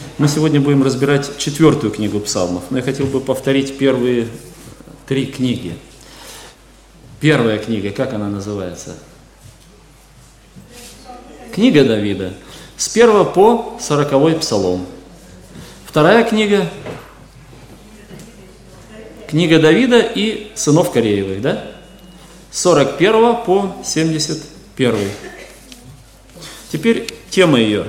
Мы сегодня будем разбирать 4-ю книгу псалмов, но я хотел бы повторить первые 3 книги. Первая книга, как она называется? Книга Давида. С 1 по 40 псалом. Вторая книга. Книга Давида и сынов Кореевых, да? С 41 по 71. Теперь тема ее.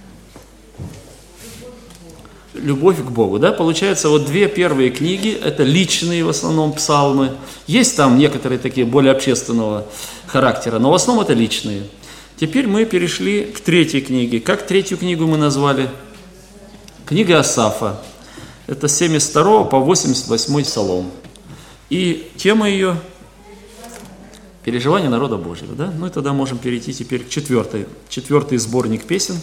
Любовь к Богу, да? Получается, вот 2 первые книги, это личные в основном псалмы. Есть там некоторые такие более общественного характера, но в основном это личные. Теперь мы перешли к 3-й книге. Как 3-ю книгу мы назвали? Книга Асафа. Это с 72 по 88 псалом. И тема ее – переживание народа Божьего, да? Ну и тогда можем перейти теперь к 4-й сборник песен.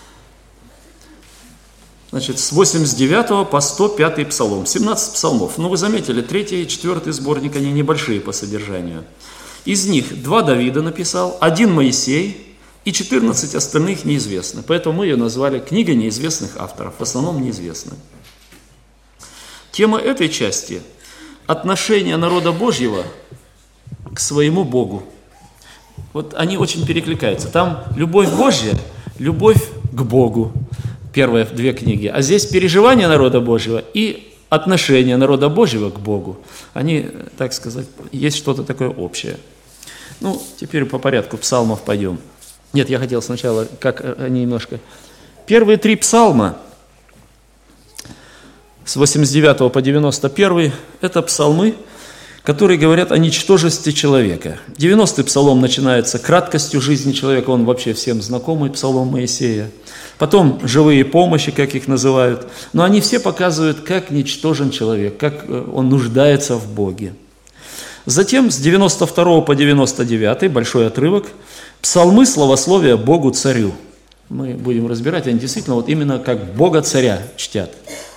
Значит, с 89 по 105 псалом, 17 псалмов. Ну, вы заметили, 3 и 4 сборник, они небольшие по содержанию. Из них 2 Давида написал, 1 Моисей и 14 остальных неизвестны. Поэтому мы ее назвали «Книга неизвестных авторов», в основном неизвестны. Тема этой части – отношение народа Божьего к своему Богу. Вот они очень перекликаются. Там любовь Божья, любовь к Богу. Первые 2 книги. А здесь переживание народа Божьего и отношение народа Божьего к Богу. Они, так сказать, есть что-то такое общее. Ну, теперь по порядку псалмов пойдем. Нет, я хотел сначала, как они немножко... Первые 3 псалма, с 89 по 91, это псалмы, которые говорят о ничтожестве человека. 90-й псалом начинается краткостью жизни человека, он вообще всем знакомый, псалом Моисея. Потом живые помощи, как их называют. Но они все показывают, как ничтожен человек, как он нуждается в Боге. Затем с 92 по 99, большой отрывок, псалмы славословия Богу Царю. Мы будем разбирать, они действительно вот именно как Бога Царя чтят.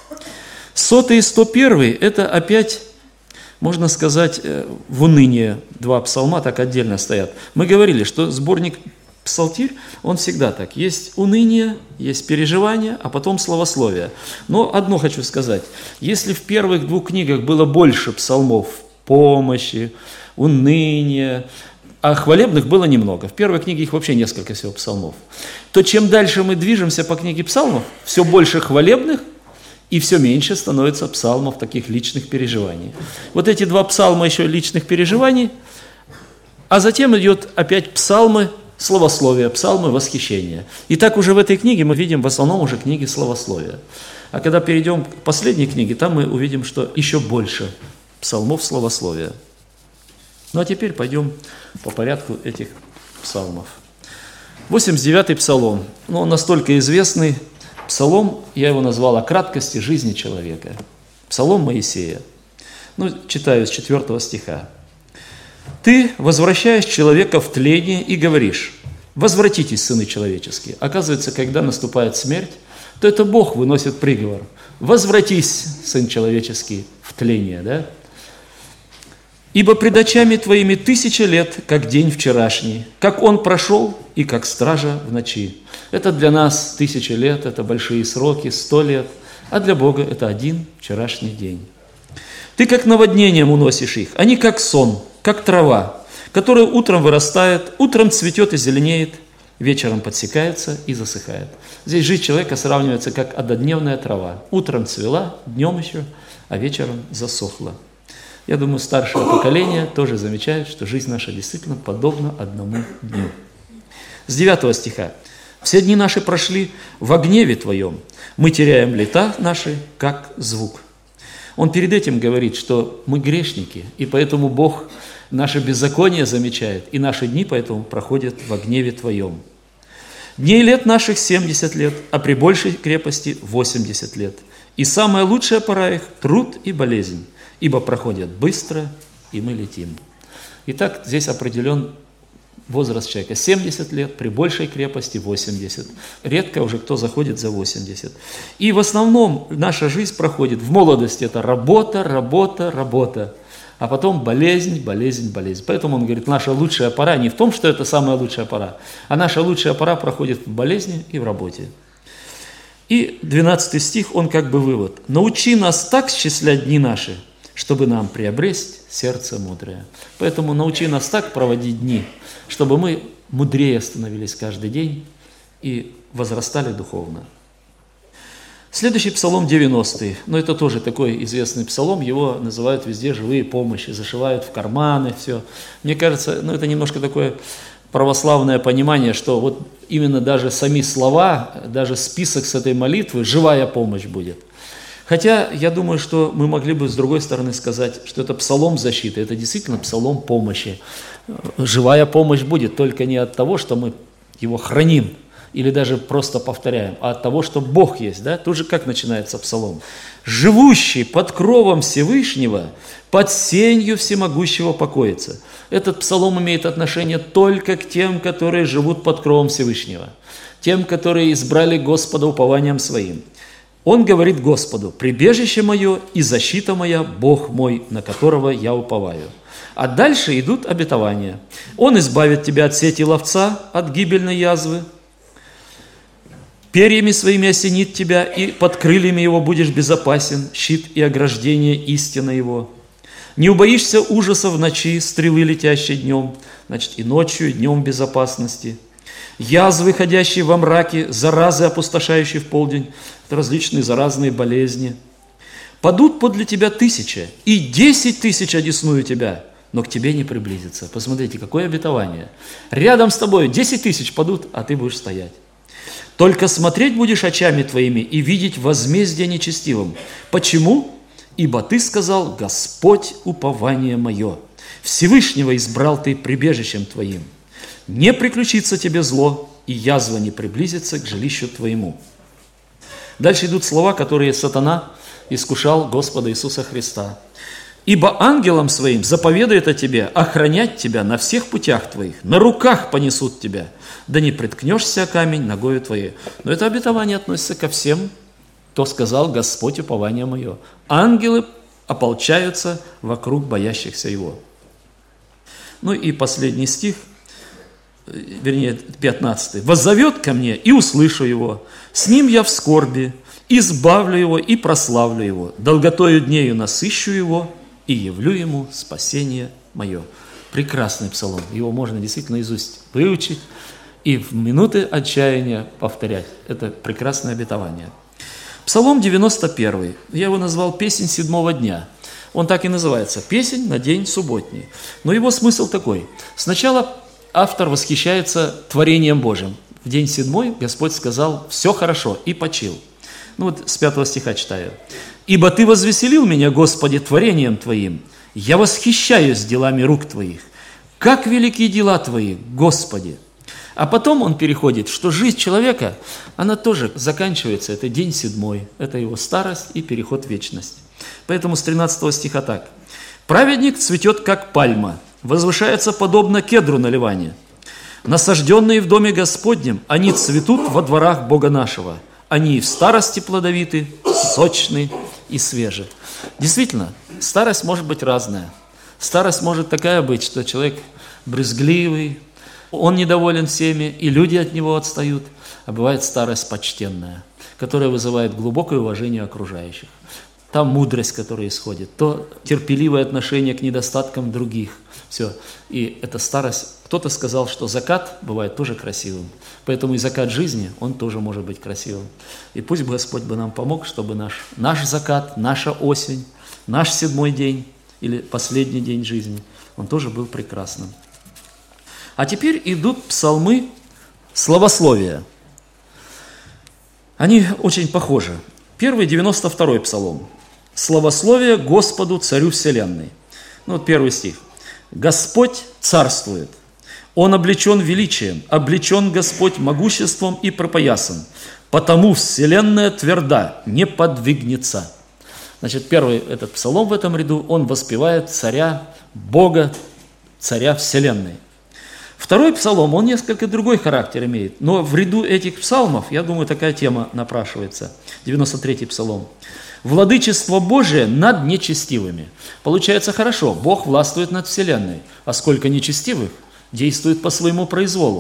100 и 101 – это опять, можно сказать, в уныние 2 псалма так отдельно стоят. Мы говорили, что сборник Псалтирь, он всегда так. Есть уныние, есть переживание, а потом славословие. Но одно хочу сказать. Если в первых 2 книгах было больше псалмов помощи, уныния, а хвалебных было немного, в первой книге их вообще несколько всего псалмов, то чем дальше мы движемся по книге псалмов, все больше хвалебных, и все меньше становится псалмов таких личных переживаний. Вот эти 2 псалма еще личных переживаний, а затем идет опять псалмы славословия, псалмы восхищения. И так уже в этой книге мы видим в основном уже книги славословия. А когда перейдем к последней книге, там мы увидим, что еще больше псалмов славословия. Ну а теперь пойдем по порядку этих псалмов. 89-й псалом. Ну, он настолько известный псалом, я его назвал «О краткости жизни человека». Псалом Моисея. Ну, читаю с 4 стиха. «Ты возвращаешь человека в тление и говоришь: возвратитесь, сыны человеческие». Оказывается, когда наступает смерть, то это Бог выносит приговор. Возвратись, сын человеческий, в тление, да? «Ибо пред очами твоими 1000 лет, как день вчерашний, как он прошел и как стража в ночи». Это для нас 1000 лет, это большие сроки, 100 лет, а для Бога это 1 вчерашний день. «Ты как наводнением уносишь их, они как сон, как трава, которая утром вырастает, утром цветет и зеленеет, вечером подсекается и засыхает». Здесь жизнь человека сравнивается как однодневная трава. Утром цвела, днем еще, а вечером засохла. Я думаю, старшее поколение тоже замечает, что жизнь наша действительно подобна одному дню. С 9 стиха. «Все дни наши прошли во гневе Твоем, мы теряем лета наши, как звук». Он перед этим говорит, что мы грешники, и поэтому Бог наше беззаконие замечает, и наши дни поэтому проходят во гневе Твоем. «Дней лет наших 70 лет, а при большей крепости 80 лет. И самая лучшая пора их – труд и болезнь, ибо проходят быстро, и мы летим». Итак, здесь определен возраст человека. 70 лет, при большей крепости 80. Редко уже кто заходит за 80. И в основном наша жизнь проходит в молодости. Это работа, работа, работа. А потом болезнь, болезнь, болезнь. Поэтому он говорит, наша лучшая пора не в том, что это самая лучшая пора, а наша лучшая пора проходит в болезни и в работе. И 12 стих, он как бы вывод. «Научи нас так счислять дни наши, чтобы нам приобресть сердце мудрое». Поэтому научи нас так проводить дни, чтобы мы мудрее становились каждый день и возрастали духовно. Следующий псалом 90-й, но это тоже такой известный псалом, его называют везде «живые помощи», зашивают в карманы, все. Мне кажется, это немножко такое православное понимание, что вот именно даже сами слова, даже список с этой молитвы, живая помощь будет. Хотя я думаю, что мы могли бы с другой стороны сказать, что это псалом защиты, это действительно псалом помощи. Живая помощь будет, только не от того, что мы его храним, или даже просто повторяем, а от того, что Бог есть. Да? Тут же как начинается псалом? «Живущий под кровом Всевышнего, под сенью всемогущего покоится». Этот псалом имеет отношение только к тем, которые живут под кровом Всевышнего, тем, которые избрали Господа упованием своим. Он говорит Господу: «Прибежище мое и защита моя, Бог мой, на которого я уповаю». А дальше идут обетования. «Он избавит тебя от сети ловца, от гибельной язвы, перьями своими осенит тебя, и под крыльями его будешь безопасен, щит и ограждение истина его. Не убоишься ужасов в ночи, стрелы, летящей днем», значит, и ночью, и днем безопасности. «Язвы, ходящие во мраке, заразы, опустошающие в полдень», это различные заразные болезни. «Падут подле тебя 1000, и 10 000 одесную тебя, но к тебе не приблизится». Посмотрите, какое обетование. Рядом с тобой 10 000 падут, а ты будешь стоять. «Только смотреть будешь очами твоими и видеть возмездие нечестивым». Почему? «Ибо ты сказал: Господь, упование мое, Всевышнего избрал ты прибежищем твоим. Не приключится тебе зло, и язва не приблизится к жилищу твоему». Дальше идут слова, которые сатана искушал Господа Иисуса Христа. «Ибо ангелам своим заповедает о тебе охранять тебя на всех путях твоих, на руках понесут тебя, да не приткнешься о камень ногою твоей». Но это обетование относится ко всем, кто сказал: «Господь, упование мое». Ангелы ополчаются вокруг боящихся Его. Ну и последний стих, вернее, 15. «Воззовет ко мне, и услышу его, с ним я в скорби, избавлю его и прославлю его, долготою днею насыщу его и явлю ему спасение мое». Прекрасный псалом, его можно действительно наизусть выучить и в минуты отчаяния повторять. Это прекрасное обетование. Псалом 91, я его назвал «Песнь седьмого дня». Он так и называется «Песнь на день субботний». Но его смысл такой. Сначала автор восхищается творением Божьим. В день седьмой Господь сказал: «Все хорошо», и почил. Ну вот с 5 стиха читаю. «Ибо Ты возвеселил меня, Господи, творением Твоим. Я восхищаюсь делами рук Твоих. Как велики дела Твои, Господи!» А потом он переходит, что жизнь человека, она тоже заканчивается. Это день седьмой, это его старость и переход в вечность. Поэтому с 13 стиха так. «Праведник цветет, как пальма, возвышается подобно кедру на Ливане. Насажденные в доме Господнем, они цветут во дворах Бога нашего. Они и в старости плодовиты, сочны и свежи». Действительно, старость может быть разная. Старость может такая быть, что человек брезгливый, он недоволен всеми, и люди от него отстают. А бывает старость почтенная, которая вызывает глубокое уважение окружающих. Там мудрость, которая исходит, то терпеливое отношение к недостаткам других. Все. И эта старость, кто-то сказал, что закат бывает тоже красивым. Поэтому и закат жизни, он тоже может быть красивым. И пусть Господь бы нам помог, чтобы наш закат, наша осень, наш седьмой день или последний день жизни, он тоже был прекрасным. А теперь идут псалмы славословия. Они очень похожи. Первый, 92-й псалом. «Славословие Господу, Царю вселенной». Ну вот первый стих. «Господь царствует, Он облечен величием, облечен Господь могуществом и пропоясан, потому вселенная тверда, не подвигнется». Значит, первый этот псалом в этом ряду, он воспевает царя, Бога, царя вселенной. Второй псалом, он несколько другой характер имеет, но в ряду этих псалмов, я думаю, такая тема напрашивается. 93-й псалом. «Владычество Божие над нечестивыми». Получается хорошо, Бог властвует над вселенной, а сколько нечестивых действует по своему произволу.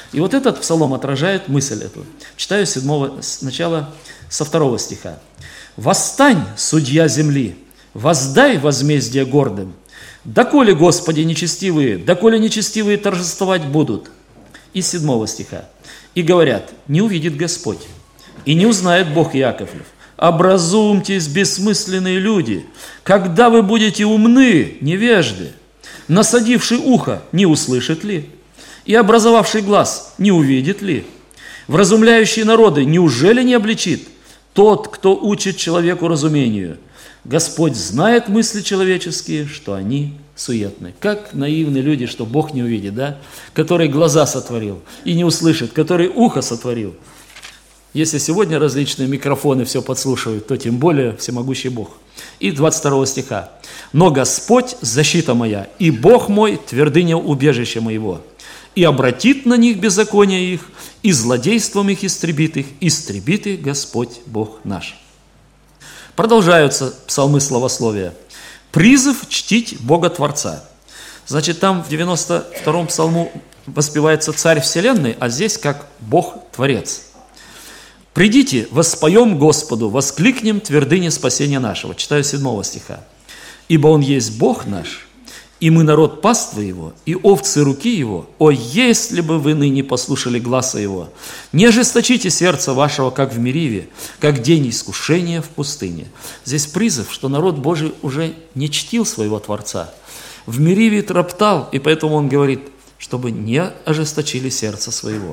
И вот этот псалом отражает мысль эту. Читаю сначала со 2 стиха. «Восстань, судья земли, воздай возмездие гордым. Доколе, Господи, нечестивые, доколе нечестивые торжествовать будут». И 7 стиха. «И говорят, не увидит Господь, и не узнает Бог Яковлев. Образумьтесь, бессмысленные люди, когда вы будете умны, невежды, насадивший ухо, не услышит ли? И образовавший глаз, не увидит ли? Вразумляющие народы, неужели не обличит? Тот, кто учит человеку разумению. Господь знает мысли человеческие, что они суетны». Как наивны люди, что Бог не увидит, да? Который глаза сотворил и не услышит, который ухо сотворил. Если сегодня различные микрофоны все подслушивают, то тем более всемогущий Бог. И 22 стиха. «Но Господь – защита моя, и Бог мой – твердыня убежища моего. И обратит на них беззаконие их, и злодейством их истребит Господь Бог наш». Продолжаются псалмы славословия. Призыв чтить Бога Творца. Значит, там в 92-м псалму воспевается Царь Вселенной, а здесь как Бог Творец. «Придите, воспоем Господу, воскликнем твердыне спасения нашего». Читаю 7 стиха. «Ибо Он есть Бог наш, и мы народ паствы Его, и овцы руки Его. О, если бы вы ныне послушали гласа Его! Не ожесточите сердце вашего, как в Мериве, как день искушения в пустыне». Здесь призыв, что народ Божий уже не чтил своего Творца. В Мериве роптал, и поэтому он говорит, чтобы не ожесточили сердце своего.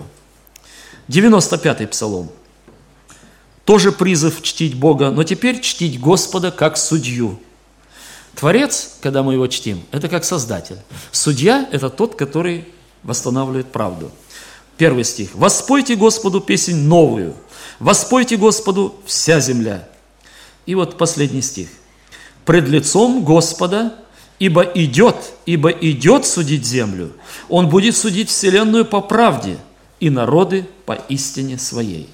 95-й псалом. Тоже призыв чтить Бога, но теперь чтить Господа как судью. Творец, когда мы его чтим, это как Создатель. Судья – это тот, который восстанавливает правду. 1 стих. «Воспойте Господу песнь новую, воспойте Господу вся земля». И вот последний стих. «Пред лицом Господа, ибо идет судить землю, Он будет судить вселенную по правде и народы по истине своей».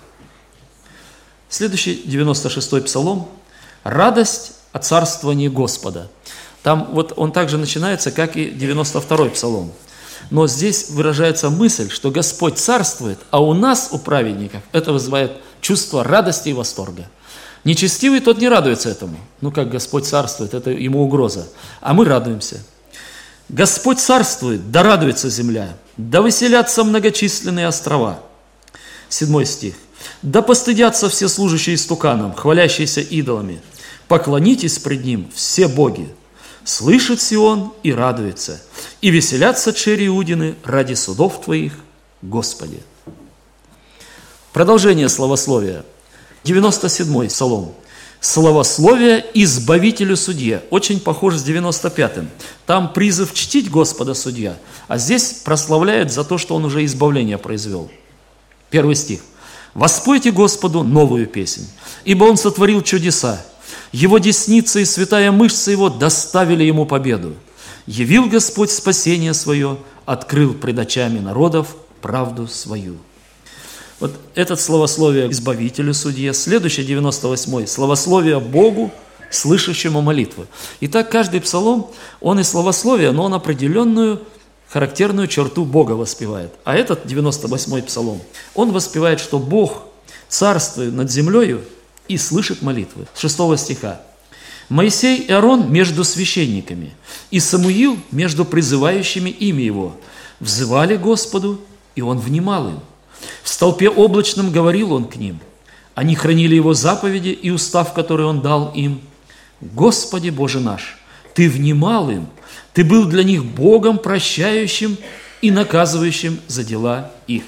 Следующий, 96-й псалом. «Радость о царствовании Господа». Там вот он также начинается, как и 92-й псалом. Но здесь выражается мысль, что Господь царствует, а у нас, у праведников, это вызывает чувство радости и восторга. Нечестивый тот не радуется этому. Ну, как Господь царствует, это ему угроза. А мы радуемся. «Господь царствует, да радуется земля, да веселятся многочисленные острова». 7 стих. «Да постыдятся все служащие истуканом, хвалящиеся идолами. Поклонитесь пред Ним все боги. Слышит Сион и радуется, и веселятся чери Иудины ради судов Твоих, Господи». Продолжение славословия. 97-й псалом. «Славословие избавителю судье». Очень похож с 95-м. Там призыв чтить Господа судья, а здесь прославляет за то, что он уже избавление произвел. 1 стих. «Воспойте Господу новую песнь, ибо Он сотворил чудеса. Его десница и святая мышца Его доставили Ему победу. Явил Господь спасение свое, открыл пред очами народов правду свою». Вот это славословие избавителю судье. Следующий, 98-й, славословие Богу, слышащему молитвы. Итак, каждый псалом, он и славословие, но он определенную характерную черту Бога воспевает. А этот 98-й псалом, он воспевает, что Бог царствует над землею и слышит молитвы. 6 стиха. «Моисей и Аарон между священниками, и Самуил между призывающими имя Его. Взывали Господу, и Он внимал им. В столпе облачном говорил Он к ним. Они хранили Его заповеди и устав, который Он дал им. Господи Боже наш, Ты внимал им, Ты был для них Богом, прощающим и наказывающим за дела их».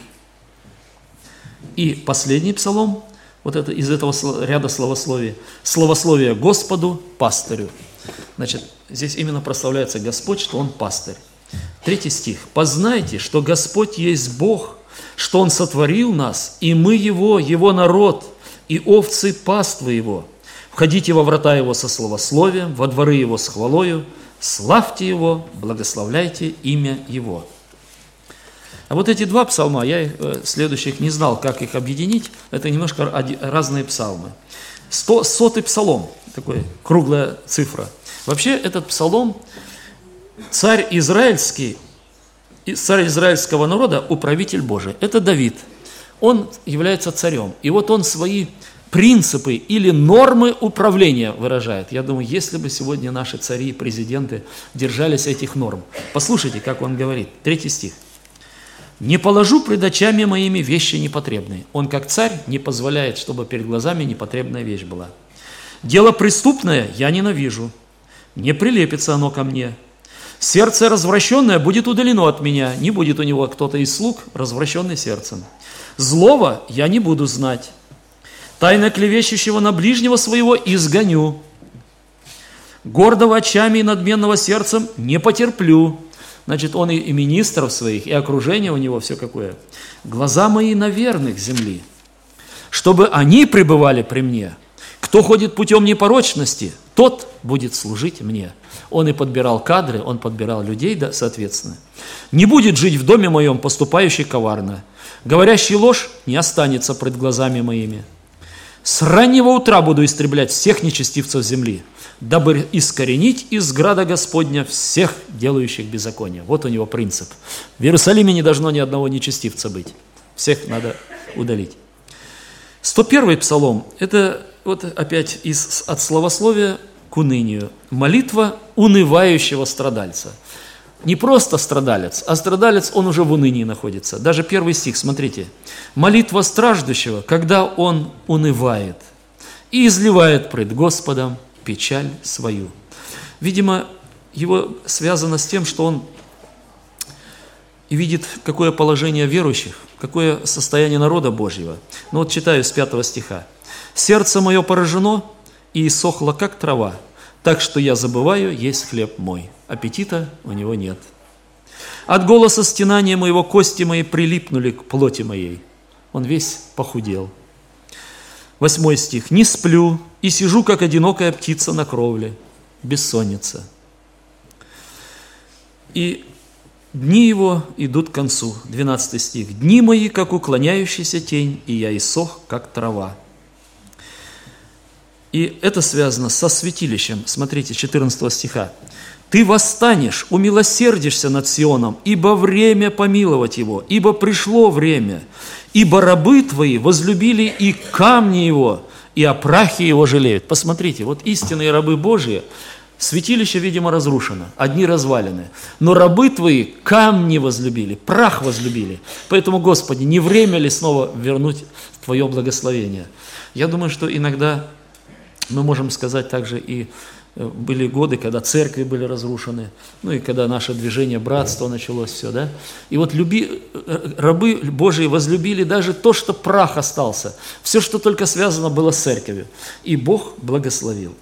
И последний псалом, вот это, из этого ряда славословия, славословие Господу, пастырю. Значит, здесь именно прославляется Господь, что Он пастырь. 3 стих. «Познайте, что Господь есть Бог, что Он сотворил нас, и мы Его, Его народ, и овцы паствы Его. Входите во врата Его со славословием, во дворы Его с хвалою, славьте Его, благословляйте имя Его». А вот эти два псалма, я следующих не знал, как их объединить, это немножко разные псалмы. 100-й псалом, такой круглая цифра. Вообще этот псалом царь израильский царь израильского народа, управитель Божий. Это Давид. Он является царем. И вот он свои принципы или нормы управления выражает. Я думаю, если бы сегодня наши цари и президенты держались этих норм. Послушайте, как он говорит. 3 стих. «Не положу пред очами моими вещи непотребные». Он, как царь, не позволяет, чтобы перед глазами непотребная вещь была. «Дело преступное я ненавижу, не прилепится оно ко мне. Сердце развращенное будет удалено от меня, не будет у него кто-то из слуг, развращенный сердцем. Злого я не буду знать, тайно клевещущего на ближнего своего изгоню. Гордого очами и надменного сердцем не потерплю». Значит, он и министров своих, и окружение у него все какое. «Глаза мои на верных земли, чтобы они пребывали при мне. Кто ходит путем непорочности, тот будет служить мне». Он и подбирал кадры, он подбирал людей, да, соответственно. «Не будет жить в доме моем поступающий коварно, говорящий ложь не останется пред глазами моими. С раннего утра буду истреблять всех нечестивцев земли, дабы искоренить из града Господня всех делающих беззаконие». Вот у него принцип. В Иерусалиме не должно ни одного нечестивца быть. Всех надо удалить. 101-й псалом, это вот опять от словословия к унынию. Молитва унывающего страдальца. Не просто страдалец, а страдалец, он уже в унынии находится. Даже 1 стих, смотрите. «Молитва страждущего, когда он унывает и изливает пред Господом печаль свою». Видимо, его связано с тем, что он видит, какое положение верующих, какое состояние народа Божьего. Ну вот читаю с 5 стиха. «Сердце мое поражено и иссохло, как трава, так что я забываю есть хлеб мой. Аппетита у него нет. От голоса стенания моего кости мои прилипнули к плоти моей». Он весь похудел. 8 стих. «Не сплю и сижу, как одинокая птица на кровле». Бессонница. «И дни его идут к концу». 12 стих. «Дни мои, как уклоняющаяся тень, и я иссох, как трава». И это связано со святилищем. Смотрите, 14 стиха. «Ты восстанешь, умилосердишься над Сионом, ибо время помиловать его, ибо пришло время, ибо рабы твои возлюбили и камни его, и о прахе его жалеют». Посмотрите, вот истинные рабы Божьи, святилище, видимо, разрушено, одни развалины, но рабы твои камни возлюбили, прах возлюбили. Поэтому, Господи, не время ли снова вернуть Твое благословение? Я думаю, что иногда мы можем сказать также и были годы, когда церкви были разрушены, ну и когда наше движение братства началось все, да. И вот рабы Божии возлюбили даже то, что прах остался, все, что только связано было с церковью. И Бог благословил.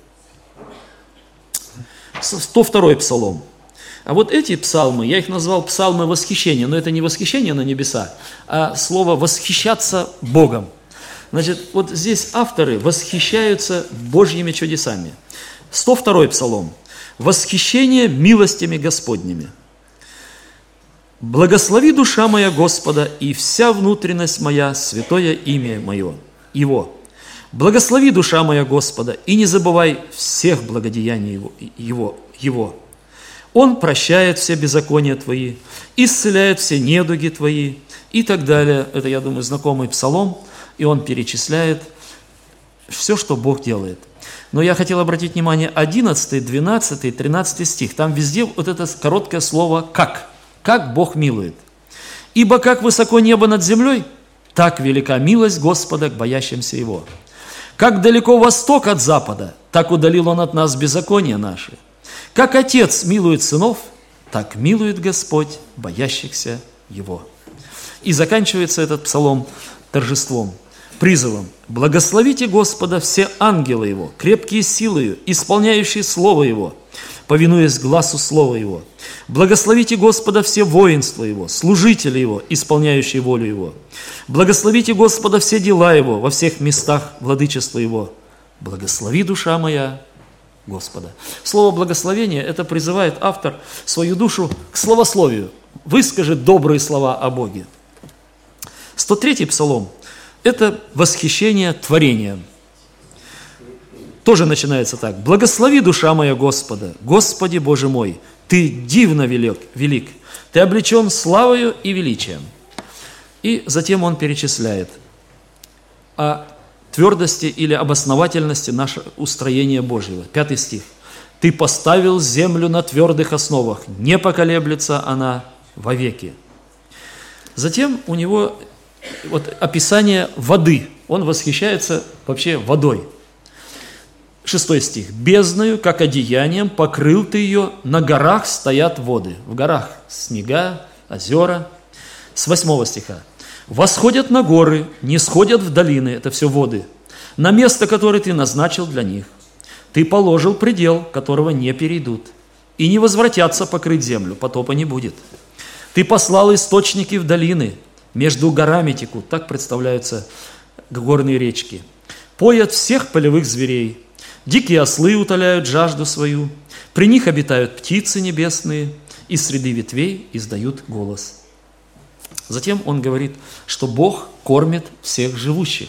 102-й псалом. А вот эти псалмы, я их назвал псалмы восхищения, но это не восхищение на небеса, а слово «восхищаться Богом». Значит, вот здесь авторы восхищаются Божьими чудесами. 102-й псалом. «Восхищение милостями Господними. Благослови душа моя Господа, и вся внутренность моя, святое имя мое, Его. Благослови душа моя Господа, и не забывай всех благодеяний Его. Он прощает все беззакония твои, исцеляет все недуги твои», и так далее. Это, я думаю, знакомый псалом, и он перечисляет все, что Бог делает. Но я хотел обратить внимание 11, 12, 13 стих. Там везде вот это короткое слово «как». Как Бог милует. «Ибо как высоко небо над землей, так велика милость Господа к боящимся Его. Как далеко восток от запада, так удалил Он от нас беззакония наши. Как Отец милует сынов, так милует Господь боящихся Его». И заканчивается этот псалом торжеством, призывом: «Благословите Господа все ангелы Его, крепкие силою, исполняющие Слово Его, повинуясь гласу Слова Его. Благословите Господа все воинства Его, служители Его, исполняющие волю Его. Благословите Господа все дела Его во всех местах владычества Его. Благослови, душа моя, Господа». Слово «благословение» – это призывает автор свою душу к словословию. Выскажи добрые слова о Боге. 103-й псалом – это восхищение творением. Тоже начинается так: «Благослови, душа моя, Господа, Господи Боже мой, Ты дивно велик, ты облечен славою и величием. И затем он перечисляет о твердости или об основательности нашего устроения Божьего. 5 стих. Ты поставил землю на твердых основах, не поколеблется она вовеки. Затем у него вот описание воды. Он восхищается вообще водой. 6 стих. «Бездною, как одеянием, покрыл ты ее, на горах стоят воды». В горах снега, озера. С 8 стиха. «Восходят на горы, не сходят в долины». Это все воды. «На место, которое ты назначил для них. Ты положил предел, которого не перейдут, и не возвратятся покрыть землю, потопа не будет. Ты послал источники в долины, между горами текут». Так представляются горные речки. «Поят всех полевых зверей. Дикие ослы утоляют жажду свою. При них обитают птицы небесные, и среди ветвей издают голос». Затем он говорит, что Бог кормит всех живущих.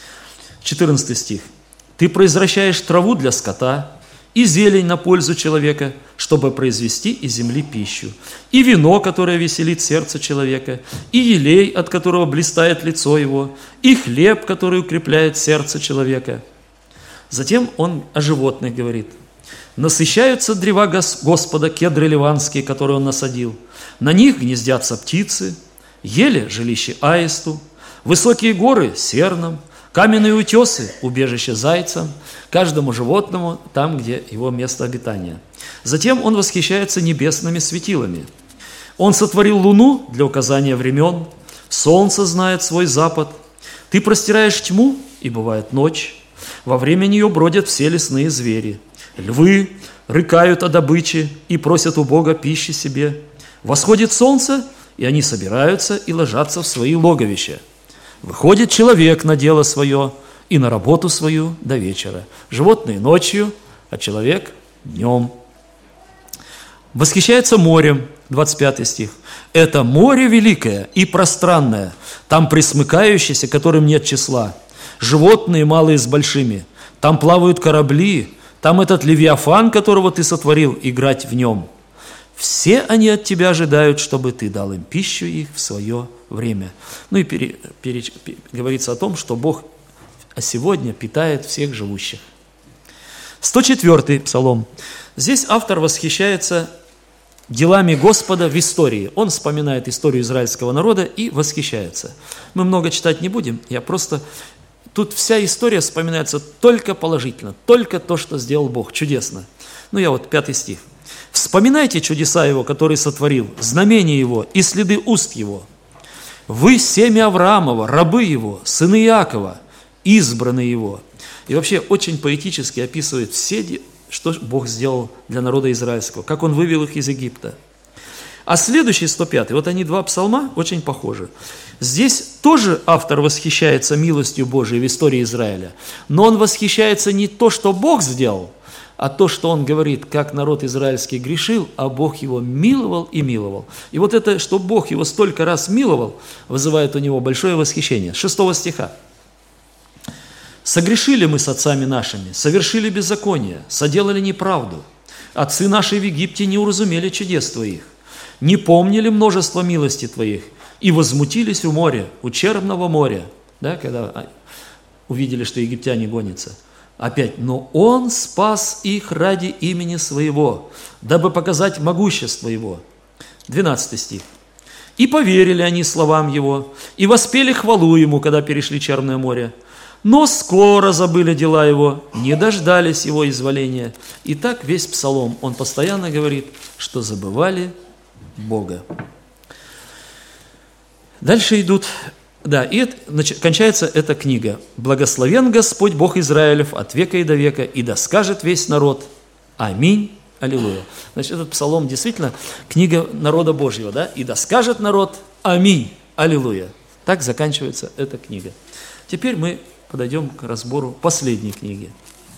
14 стих. «Ты произвращаешь траву для скота и зелень на пользу человека, чтобы произвести из земли пищу, и вино, которое веселит сердце человека, и елей, от которого блистает лицо его, и хлеб, который укрепляет сердце человека». Затем он о животных говорит. «Насыщаются древа Господа, кедры ливанские, которые он насадил. На них гнездятся птицы, ели жилище аисту, высокие горы – сернам, каменные утесы – убежище зайцам, каждому животному там, где его место обитания». Затем он восхищается небесными светилами. «Он сотворил луну для указания времен, солнце знает свой запад. Ты простираешь тьму, и бывает ночь. Во время нее бродят все лесные звери. Львы рыкают о добыче и просят у Бога пищи себе. Восходит солнце, и они собираются и ложатся в свои логовища. Выходит человек на дело свое и на работу свою до вечера. Животные ночью, а человек днем». Восхищается морем, 25 стих. «Это море великое и пространное, там пресмыкающиеся, которым нет числа. Животные малые с большими, там плавают корабли, там этот левиафан, которого ты сотворил, играть в нем. Все они от тебя ожидают, чтобы ты дал им пищу их в свое время». Ну и говорится о том, что Бог сегодня питает всех живущих. 104-й псалом. Здесь автор восхищается делами Господа в истории. Он вспоминает историю израильского народа и восхищается. Мы много читать не будем, я просто... Тут вся история вспоминается только положительно, только то, что сделал Бог, чудесно. Ну я вот 5 стих. «Вспоминайте чудеса Его, которые сотворил, знамения Его и следы уст Его. Вы семя Авраамова, рабы Его, сыны Иакова, избранные Его». И вообще очень поэтически описывает все, что Бог сделал для народа израильского, как Он вывел их из Египта. А следующий 105-й, вот они два псалма очень похожи. Здесь тоже автор восхищается милостью Божией в истории Израиля, но он восхищается не то, что Бог сделал, а то, что он говорит, как народ израильский грешил, а Бог его миловал и миловал. И вот это, что Бог его столько раз миловал, вызывает у него большое восхищение. 6 стиха. «Согрешили мы с отцами нашими, совершили беззаконие, соделали неправду. Отцы наши в Египте не уразумели чудес Твоих, не помнили множество милости Твоих, и возмутились у моря, у черного моря». Да, когда увидели, что египтяне гонятся. Опять, «но Он спас их ради имени Своего, дабы показать могущество Его». 12 стих. «И поверили они словам Его, и воспели хвалу Ему, когда перешли Черное море. Но скоро забыли дела Его, не дождались Его изволения». И так весь псалом, он постоянно говорит, что забывали Бога. Дальше идут, да, и кончается эта книга. «Благословен Господь Бог Израилев от века и до века, и да скажет весь народ: аминь, аллилуйя». Значит, этот псалом действительно книга народа Божьего, да? «И да скажет народ: аминь, аллилуйя». Так заканчивается эта книга. Теперь мы подойдем к разбору последней книги.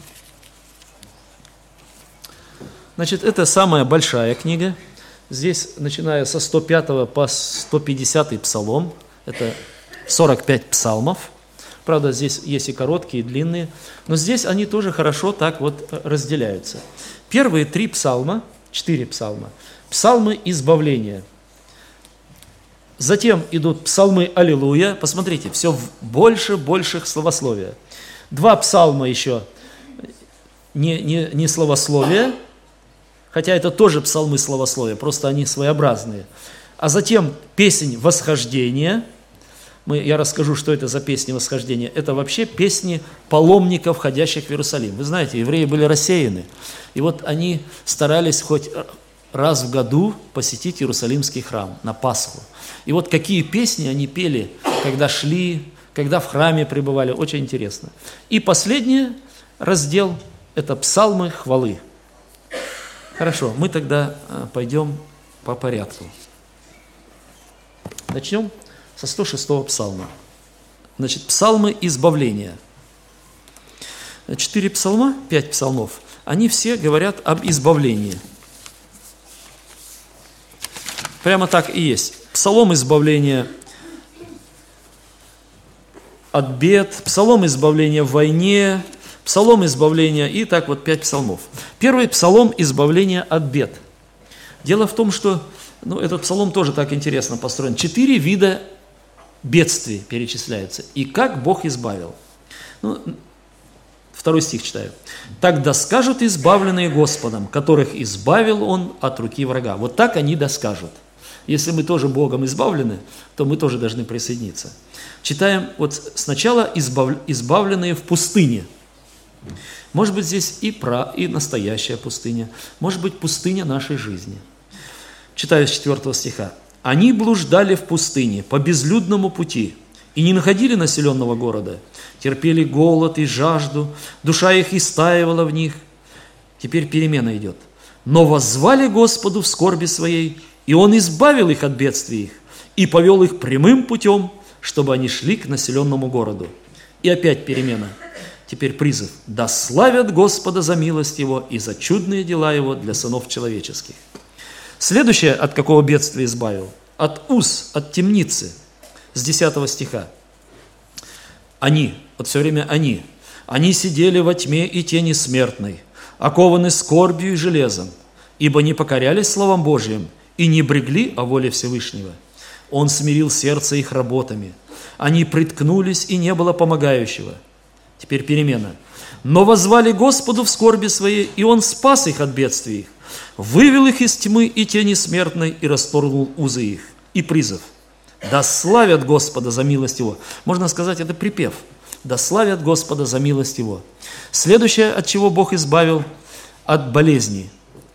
Значит, это самая большая книга. Здесь, начиная со 105 по 150 псалом, это 45 псалмов. Правда, здесь есть и короткие, и длинные, но здесь они тоже хорошо так вот разделяются. Первые 3 псалма 4 псалма. Псалмы избавления. Затем идут псалмы «Аллилуйя». Посмотрите, все больших словословия. 2 псалма еще не словословия, хотя это тоже псалмы словословия, просто они своеобразные. А затем песнь восхождения. Я расскажу, что это за песни восхождения. Это вообще песни паломников, входящих в Иерусалим. Вы знаете, евреи были рассеяны. И вот они старались хоть раз в году посетить Иерусалимский храм на Пасху. И вот какие песни они пели, когда шли, когда в храме пребывали. Очень интересно. И последний раздел – это псалмы хвалы. Хорошо, мы тогда пойдем по порядку. Начнем со 106-го псалма. Значит, псалмы избавления. 4 псалма, 5 псалмов, они все говорят об избавлении. Прямо так и есть. Псалом избавления от бед, псалом избавления в войне, псалом избавления, и так вот 5 псалмов. Первый псалом избавления от бед. Дело в том, что этот псалом тоже так интересно построен. 4 вида бедствий перечисляются. И как Бог избавил. 2 стих читаю. «Так доскажут избавленные Господом, которых избавил Он от руки врага». Вот так они доскажут. Если мы тоже Богом избавлены, то мы тоже должны присоединиться. Читаем вот сначала избавленные в пустыне. Может быть, здесь и настоящая пустыня, может быть, пустыня нашей жизни. Читаю с 4 стиха. «Они блуждали в пустыне по безлюдному пути и не находили населенного города, терпели голод и жажду, душа их истаивала в них». Теперь перемена идет. «Но воззвали Господу в скорби своей, и Он избавил их от бедствий их и повел их прямым путем, чтобы они шли к населенному городу». И опять перемена. Теперь призыв. «Да славят Господа за милость Его и за чудные дела Его для сынов человеческих». Следующее, от какого бедствия избавил? От уз, от темницы, с 10 стиха. «Они», вот все время «они сидели во тьме и тени смертной, окованы скорбью и железом, ибо не покорялись словам Божьим и не брегли о воле Всевышнего. Он смирил сердце их работами, они приткнулись, и не было помогающего». Теперь перемена. «Но воззвали Господу в скорби своей, и Он спас их от бедствий их, вывел их из тьмы и тени смертной и расторгнул узы их». И призыв. «Да славят Господа за милость Его». Можно сказать, это припев. «Да славят Господа за милость Его». Следующее, от чего Бог избавил, от болезней.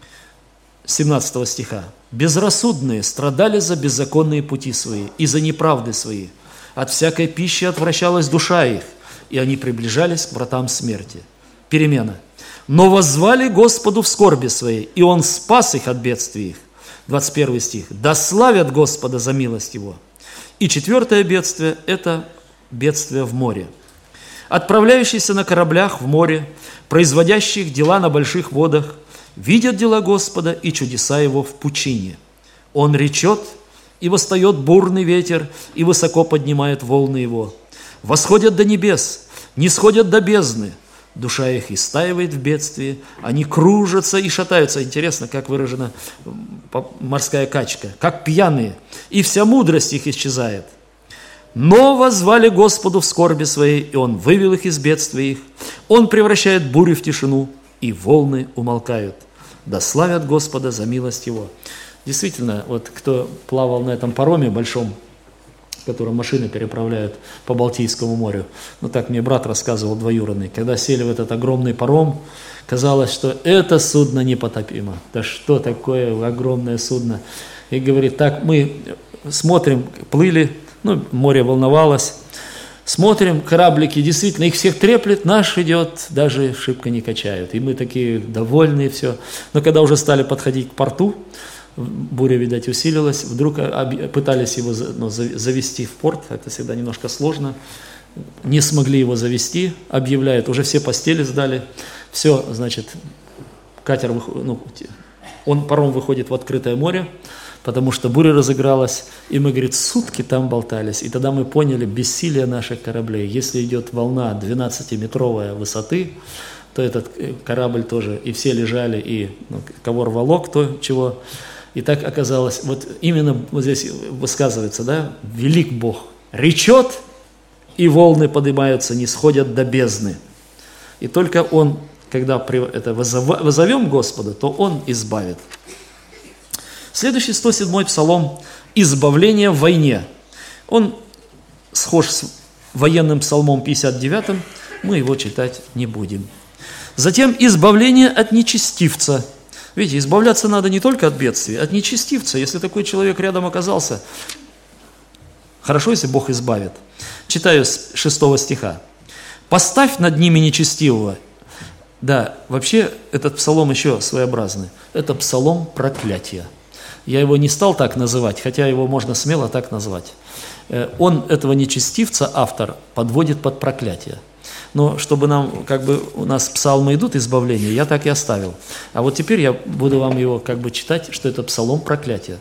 17 стиха. «Безрассудные страдали за беззаконные пути свои и за неправды свои. От всякой пищи отвращалась душа их, и они приближались к вратам смерти». Перемена. «Но воззвали Господу в скорби своей, и Он спас их от бедствий их». 21 стих. «Да славят Господа за милость Его». И 4 бедствие – это бедствие в море. «Отправляющиеся на кораблях в море, производящих дела на больших водах, видят дела Господа и чудеса Его в пучине. Он речет, и восстает бурный ветер, и высоко поднимает волны Его. Восходят до небес, не сходят до бездны. Душа их истаивает в бедствии, они кружатся и шатаются». Интересно, как выражена морская качка. «Как пьяные, и вся мудрость их исчезает. Но воззвали Господу в скорби своей, и Он вывел их из бедствия их. Он превращает бурю в тишину, и волны умолкают. Да славят Господа за милость Его». Действительно, вот кто плавал на этом пароме большом, которым машины переправляют по Балтийскому морю. Так мне брат рассказывал двоюродный. Когда сели в этот огромный паром, казалось, что это судно непотопимо. Да что такое огромное судно? И говорит, так мы смотрим, плыли, море волновалось, смотрим, кораблики, действительно, их всех треплет, наш идет, даже шибко не качают. И мы такие довольные, все. Но когда уже стали подходить к порту, буря, видать, усилилась, вдруг пытались его завести в порт, это всегда немножко сложно, не смогли его завести, объявляют, уже все постели сдали, все, значит, катер, паром выходит в открытое море, потому что буря разыгралась, и мы, говорит, сутки там болтались, и тогда мы поняли бессилие наших кораблей. Если идет волна 12-метровой высоты, то этот корабль тоже, и все лежали, и кого рвало, кто чего. И так оказалось, вот именно вот здесь высказывается, да, велик Бог, речет, и волны поднимаются, не сходят до бездны. И только Он, когда это воззовем Господа, то Он избавит. Следующий 107-й псалом «Избавление в войне». Он схож с военным псалмом 59-м, мы его читать не будем. Затем «Избавление от нечестивца». Видите, избавляться надо не только от бедствий, от нечестивца. Если такой человек рядом оказался, хорошо, если Бог избавит. Читаю с 6 стиха. «Поставь над ними нечестивого». Да, вообще этот псалом еще своеобразный. Это псалом проклятия. Я его не стал так называть, хотя его можно смело так назвать. Он этого нечестивца, автор, подводит под проклятие. Но чтобы нам, у нас псалмы идут избавления, я так и оставил. А вот теперь я буду вам его читать, что это псалом проклятия.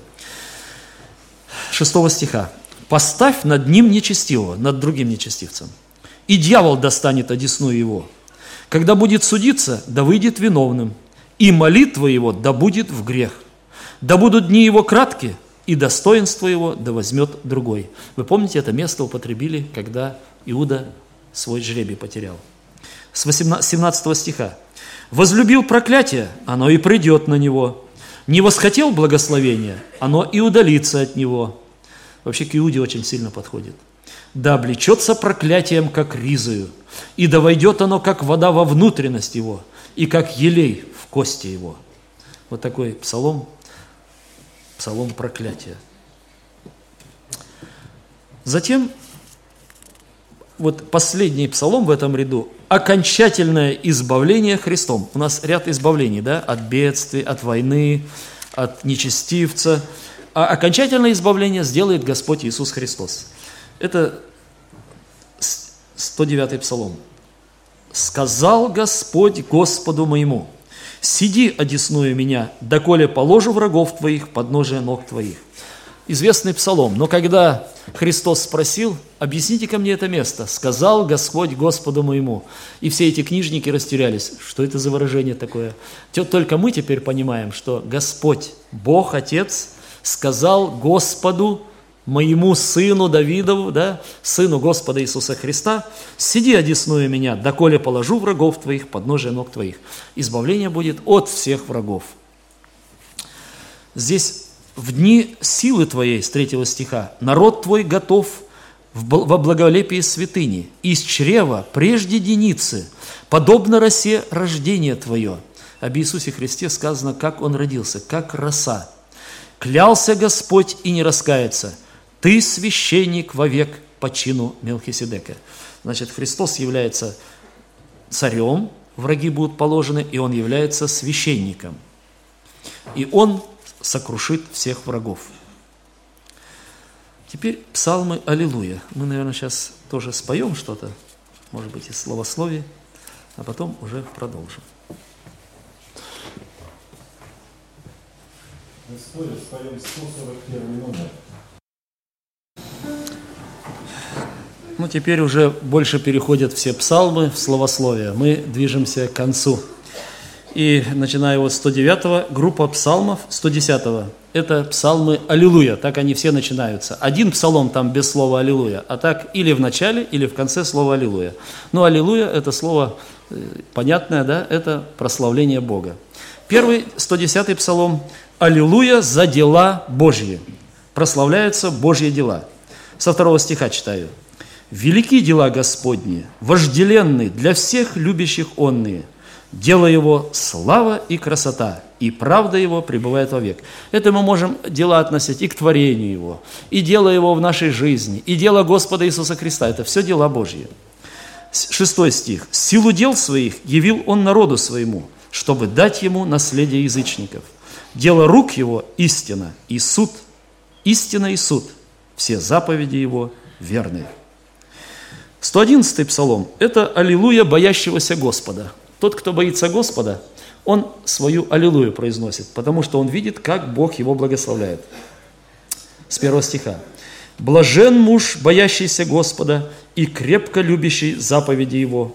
6 стиха. «Поставь над ним нечестивого», над другим нечестивцем, «и дьявол достанет одесную его. Когда будет судиться, да выйдет виновным, и молитва его да будет в грех. Да будут дни его кратки, и достоинство его да возьмет другой». Вы помните, это место употребили, когда Иуда свой жребий потерял. С 17 стиха. «Возлюбил проклятие, оно и придет на него. Не восхотел благословения, оно и удалится от него». Вообще к Иуде очень сильно подходит. «Да облечется проклятием, как ризою, и да войдет оно, как вода, во внутренность его, и как елей в кости его». Вот такой псалом, псалом проклятия. Затем, вот последний псалом в этом ряду – окончательное избавление Христом. У нас ряд избавлений, да, от бедствий, от войны, от нечестивца. А окончательное избавление сделает Господь Иисус Христос. Это 109-й псалом. «Сказал Господь Господу моему, сиди, одесную меня, доколе положу врагов твоих подножие ног твоих». Известный псалом, но когда Христос спросил, объясните ко мне это место, сказал Господь Господу моему, и все эти книжники растерялись, что это за выражение такое? Только мы теперь понимаем, что Господь, Бог, Отец, сказал Господу, моему сыну Давидову, да, сыну Господа Иисуса Христа, сиди, одесную меня, доколе положу врагов твоих подножие ног твоих. Избавление будет от всех врагов. Здесь в дни силы твоей, с 3 стиха, народ твой готов во благолепии святыни, из чрева прежде деницы, подобно росе рождение твое. Об Иисусе Христе сказано, как Он родился, как роса. Клялся Господь и не раскается, ты священник вовек по чину Мелхиседека. Значит, Христос является царем, враги будут положены, и Он является священником. И Он сокрушит всех врагов. Теперь псалмы «Аллилуйя». Мы, наверное, сейчас тоже споем что-то, может быть, из словословия, а потом уже продолжим. Мы споем 141 номер. Ну, теперь уже больше переходят все псалмы в словословие. Мы движемся к концу. И начиная от 109-го, группа псалмов 110-го. Это псалмы «Аллилуйя», так они все начинаются. Один псалом там без слова «Аллилуйя», а так или в начале, или в конце слово «Аллилуйя». Но «Аллилуйя» – это слово понятное, да, это прославление Бога. Первый, 110-й псалом «Аллилуйя за дела Божьи». Прославляются Божьи дела. Со 2 стиха читаю. «Велики дела Господни, вожделенны для всех любящих онные. Дело Его – слава и красота, и правда Его пребывает вовек». Это мы можем дела относить и к творению Его, и дело Его в нашей жизни, и дело Господа Иисуса Христа. Это все дела Божьи. 6 стих. «Силу дел своих явил Он народу своему, чтобы дать Ему наследие язычников. Дело рук Его – истина и суд, истина и суд, все заповеди Его верны». 111-й псалом – это «Аллилуйя боящегося Господа». Тот, кто боится Господа, он свою «Аллилуйю» произносит, потому что он видит, как Бог его благословляет. С 1 стиха. «Блажен муж, боящийся Господа и крепко любящий заповеди Его.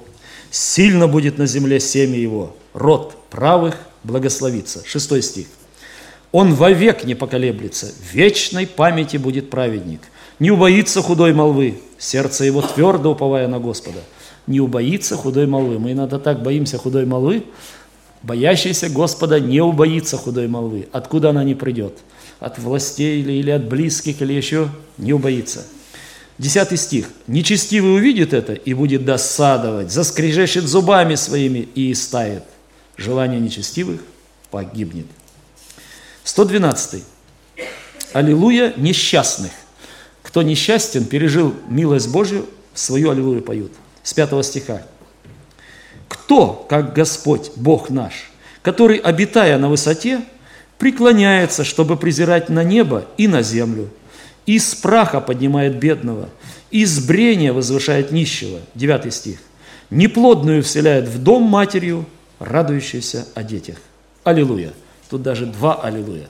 Сильно будет на земле семя его, род правых благословится. 6 стих. Он вовек не поколеблется, в вечной памяти будет праведник. Не убоится худой молвы, сердце его твердо уповая на Господа. Не убоится худой молвы. Мы иногда так боимся худой молвы. Боящийся Господа не убоится худой молвы. Откуда она не придет? От властей или от близких, или еще не убоится. 10 стих. Нечестивый увидит это и будет досадовать, заскрежещет зубами своими и истает. Желание нечестивых погибнет. 112. Аллилуйя несчастных. Кто несчастен, пережил милость Божью, свою аллилуйю поют. С 5 стиха. Кто, как Господь, Бог наш, который, обитая на высоте, преклоняется, чтобы презирать на небо и на землю, из праха поднимает бедного, из брения возвышает нищего. 9 стих. Неплодную вселяет в дом матерью, радующуюся о детях. Аллилуйя. Тут даже 2 аллилуйя.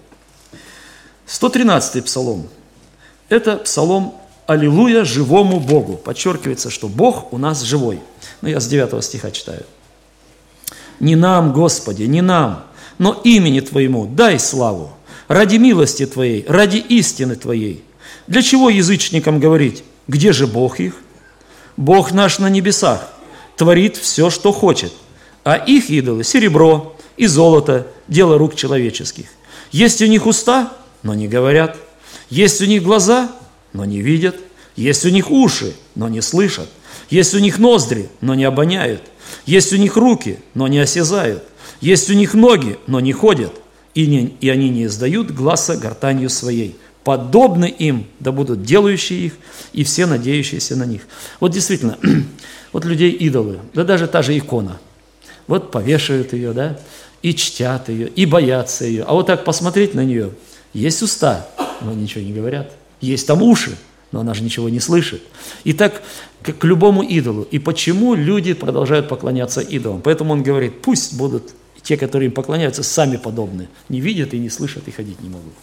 113 псалом. Это псалом «Аллилуйя живому Богу». Подчеркивается, что Бог у нас живой. Но я с 9 стиха читаю. «Не нам, Господи, не нам, но имени Твоему дай славу, ради милости Твоей, ради истины Твоей. Для чего язычникам говорить, где же Бог их? Бог наш на небесах творит все, что хочет, а их идолы – серебро и золото, дело рук человеческих. Есть у них уста, но не говорят, есть у них глаза, но не видят, есть у них уши, но не слышат, есть у них ноздри, но не обоняют, есть у них руки, но не осязают, есть у них ноги, но не ходят, и они не издают гласа гортанью своей. Подобны им, да будут делающие их, и все надеющиеся на них». Вот действительно, вот людей идолы, да даже та же икона, вот повешают ее, да, и чтят ее, и боятся ее. А вот так посмотреть на нее, есть уста, но ничего не говорят, есть там уши, но она же ничего не слышит. И так к любому идолу. И почему люди продолжают поклоняться идолам? Поэтому он говорит, пусть будут те, которые им поклоняются, сами подобны. Не видят и не слышат, и ходить не могут.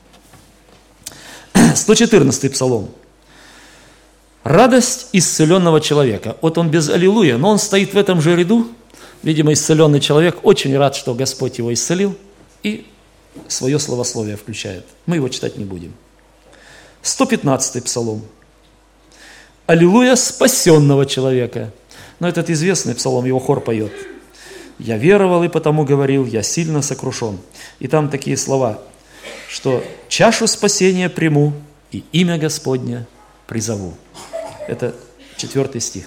114 псалом. Радость исцеленного человека. Вот он без аллилуйя, но он стоит в этом же ряду. Видимо, исцеленный человек очень рад, что Господь его исцелил, и свое словословие включает. Мы его читать не будем. 115 псалом. Аллилуйя спасенного человека. Но этот известный псалом, его хор поет. «Я веровал и потому говорил, я сильно сокрушен». И там такие слова, что «чашу спасения приму и имя Господне призову». Это 4 стих.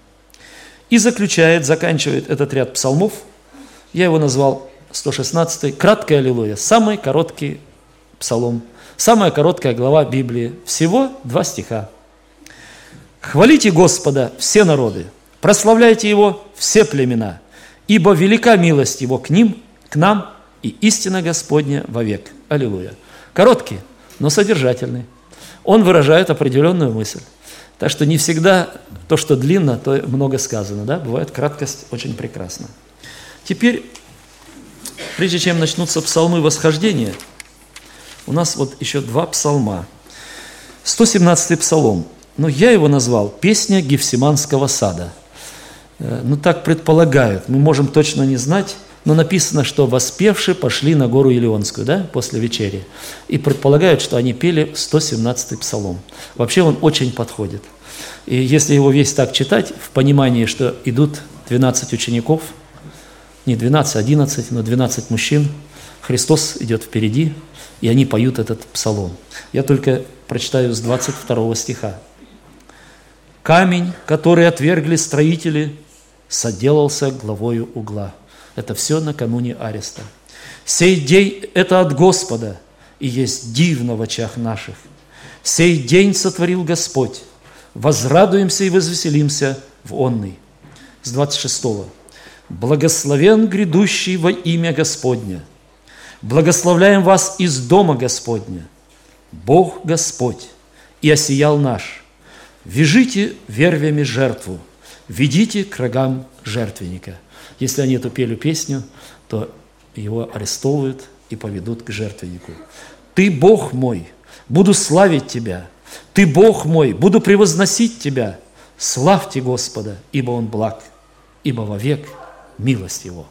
И заканчивает этот ряд псалмов, я его назвал 116-й, краткое аллилуйя, самый короткий псалом, самая короткая глава Библии, всего 2 стиха. «Хвалите Господа все народы, прославляйте Его все племена, ибо велика милость Его к нам, и истина Господня вовек». Аллилуйя. Короткий, но содержательный. Он выражает определенную мысль. Так что не всегда то, что длинно, то много сказано. Да? Бывает краткость очень прекрасна. Теперь, прежде чем начнутся псалмы восхождения, у нас вот еще 2 псалма. 117-й псалом. Но я его назвал «Песня Гефсиманского сада». Ну, так предполагают. Мы можем точно не знать, но написано, что воспевши пошли на гору Елеонскую, да, после вечери. И предполагают, что они пели 117-й псалом. Вообще он очень подходит. И если его весь так читать, в понимании, что идут 12 учеников, не 12, 11, но 12 мужчин, Христос идет впереди, и они поют этот псалом. Я только прочитаю с 22 стиха. «Камень, который отвергли строители, соделался главою угла». Это все накануне ареста. «Сей день – это от Господа, и есть дивно в очах наших. Сей день сотворил Господь, возрадуемся и возвеселимся в онный». С 26-го. «Благословен грядущий во имя Господня. Благословляем вас из дома Господня. Бог Господь, и осиял наш. Вяжите вервями жертву, ведите к рогам жертвенника». Если они эту пели песню, то его арестовывают и поведут к жертвеннику. «Ты, Бог мой, буду славить Тебя. Ты, Бог мой, буду превозносить Тебя. Славьте Господа, ибо Он благ. ибо вовек милость Его».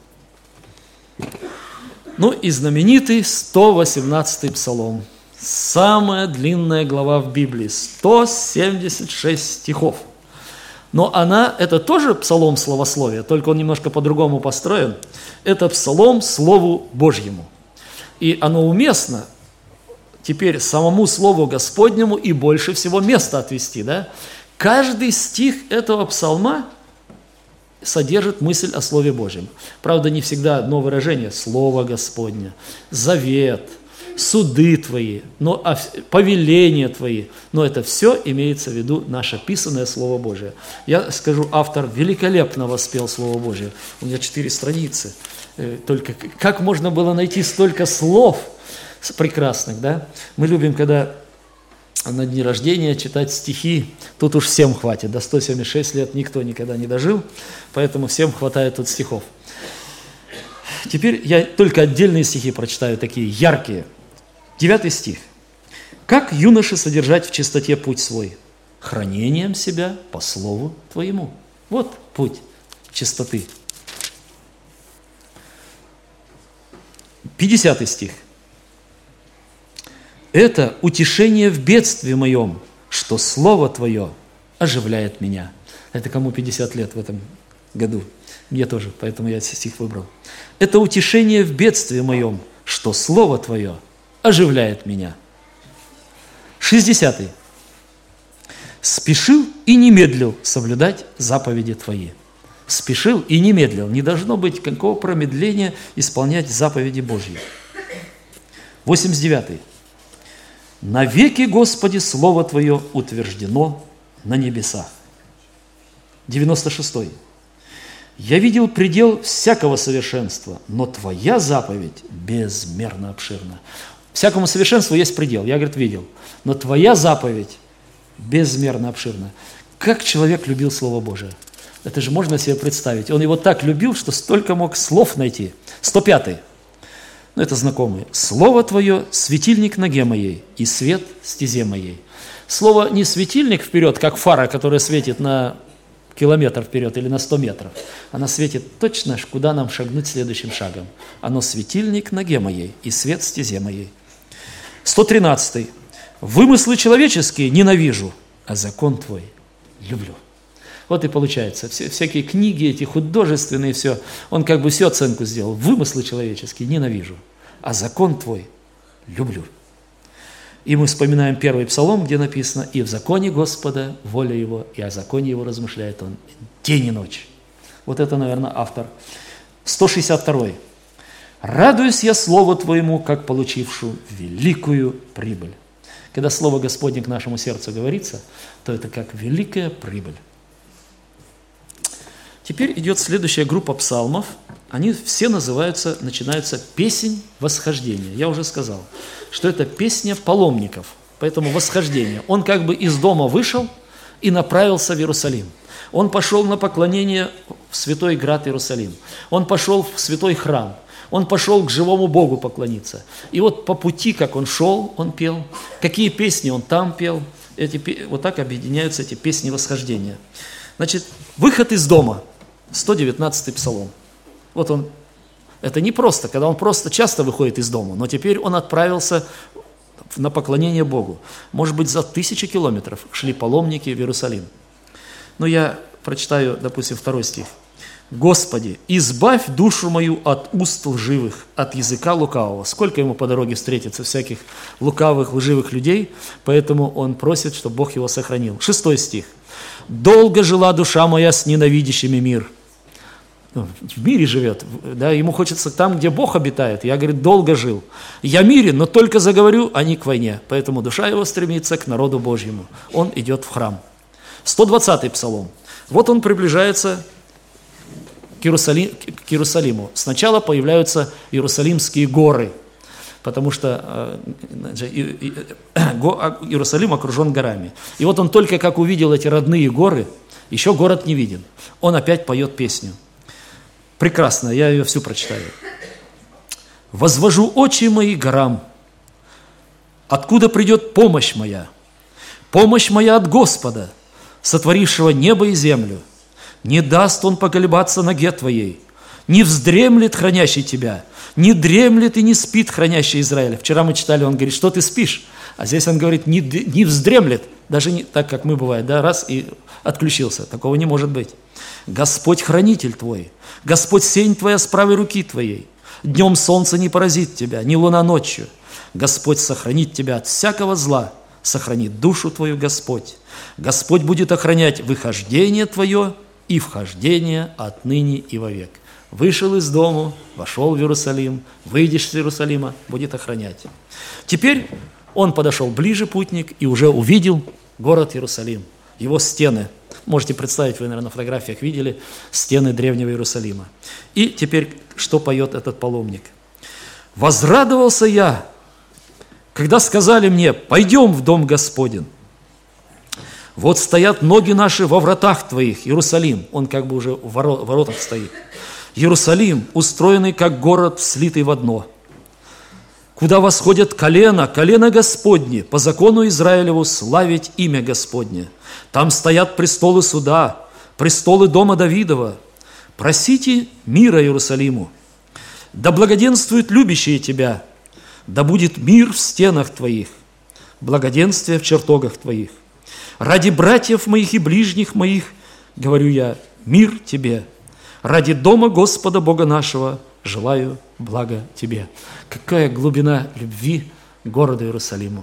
Ну и знаменитый 118-й псалом. Самая длинная глава в Библии, 176 стихов. Но это тоже псалом словословия, только он немножко по-другому построен. Это псалом Слову Божьему. И оно уместно теперь самому Слову Господнему и больше всего места отвести. Да? Каждый стих этого псалма содержит мысль о Слове Божьем. Правда, не всегда одно выражение – Слово Господне, завет, суды Твои, повеления Твои. Но это все имеется в виду наше писанное Слово Божие. Я скажу, автор великолепно воспел Слово Божие. У меня 4 страницы. Только как можно было найти столько слов прекрасных, да? Мы любим, когда на дни рождения читать стихи, тут уж всем хватит, до 176 лет никто никогда не дожил, поэтому всем хватает тут стихов. Теперь я только отдельные стихи прочитаю, такие яркие. 9 стих. «Как юноше содержать в чистоте путь свой? Хранением себя по слову Твоему». Вот путь чистоты. 50 стих. «Это утешение в бедствии моем, что Слово Твое оживляет меня». Это кому 50 лет в этом году? Мне тоже, поэтому я этот стих выбрал. «Это утешение в бедствии моем, что Слово Твое оживляет меня». 60. «Спешил и не медлил соблюдать заповеди Твои». Спешил и не медлил. Не должно быть какого промедления исполнять заповеди Божьи. 89. «Навеки, Господи, Слово Твое утверждено на небесах». 96. «Я видел предел всякого совершенства, но Твоя заповедь безмерно обширна». Всякому совершенству есть предел, я, говорит, видел. Но Твоя заповедь безмерно обширна. Как человек любил Слово Божие? Это же можно себе представить. Он его так любил, что столько мог слов найти. 105. Ну, это знакомый. «Слово Твое – светильник ноге моей и свет стезе моей». Слово не светильник вперед, как фара, которая светит на километр вперед или на 100 метров. Она светит точно, куда нам шагнуть следующим шагом. Оно светильник ноге моей и свет стезе моей. 113. «Вымыслы человеческие ненавижу, а закон Твой люблю». Вот и получается, всякие книги эти художественные, все, он как бы всю оценку сделал. Вымыслы человеческие ненавижу, а закон Твой люблю. И мы вспоминаем первый псалом, где написано: «И в законе Господа воля Его, и о законе Его размышляет Он день и ночь». Вот это, наверное, автор. 162. «Радуюсь я Слову Твоему, как получившую великую прибыль». Когда Слово Господне к нашему сердцу говорится, то это как великая прибыль. Теперь идет следующая группа псалмов. Они все начинаются «Песнь восхождения». Я уже сказал, что это песня паломников, поэтому восхождение. Он как бы из дома вышел и направился в Иерусалим. Он пошел на поклонение в Святой Град Иерусалим. Он пошел в Святой Храм. Он пошел к живому Богу поклониться. И вот по пути, как он шел, он пел. Какие песни он там пел. Вот так объединяются эти песни восхождения. Значит, выход из дома. 119-й псалом. Вот он, это не просто, когда он просто часто выходит из дома, но теперь он отправился на поклонение Богу. Может быть, за 1000 километров шли паломники в Иерусалим. Но я прочитаю, допустим, 2 стих. «Господи, избавь душу мою от уст лживых, от языка лукавого». Сколько ему по дороге встретится всяких лукавых, лживых людей, поэтому он просит, чтобы Бог его сохранил. 6 стих. «Долго жила душа моя с ненавидящими мир». В мире живет, да, ему хочется там, где Бог обитает. Я, говорит, долго жил. «Я мирен, но только заговорю, а не к войне». Поэтому душа его стремится к народу Божьему. Он идет в храм. 120-й псалом. Вот он приближается к Иерусалиму. Сначала появляются Иерусалимские горы, потому что Иерусалим окружен горами. И вот он только как увидел эти родные горы, еще город не виден. Он опять поет песню. Прекрасно, я ее всю прочитаю. «Возвожу очи мои к горам. Откуда придет помощь моя? Помощь моя от Господа, сотворившего небо и землю. Не даст он поколебаться ноге твоей. Не вздремлет хранящий тебя, не дремлет и не спит хранящий Израиля. Вчера мы читали, он говорит, что ты спишь? А здесь он говорит, не вздремлет, даже не так, как мы бывает, да, раз и отключился. Такого не может быть. Господь хранитель твой, Господь сень твоя с правой руки твоей. Днем солнце не поразит тебя, ни луна ночью. Господь сохранит тебя от всякого зла, сохранит душу твою Господь. Господь будет охранять выхождение твое и вхождение отныне и вовек. Вышел из дому, вошел в Иерусалим, выйдешь из Иерусалима, будет охранять. Теперь он подошел ближе, путник, и уже увидел город Иерусалим, его стены. Можете представить, вы, наверное, на фотографиях видели стены древнего Иерусалима. И теперь, что поет этот паломник? «Возрадовался я, когда сказали мне, пойдем в дом Господень. Вот стоят ноги наши во вратах твоих, Иерусалим». Он как бы уже в воротах стоит. «Иерусалим, устроенный как город, слитый в одно, куда восходят колено Господне, по закону Израилеву славить имя Господне. Там стоят престолы суда, престолы дома Давидова. Просите мира Иерусалиму. Да благоденствуют любящие тебя, да будет мир в стенах твоих, благоденствие в чертогах твоих. Ради братьев моих и ближних моих, говорю я, мир тебе. Ради дома Господа Бога нашего желаю блага тебе». Какая глубина любви к городу Иерусалиму.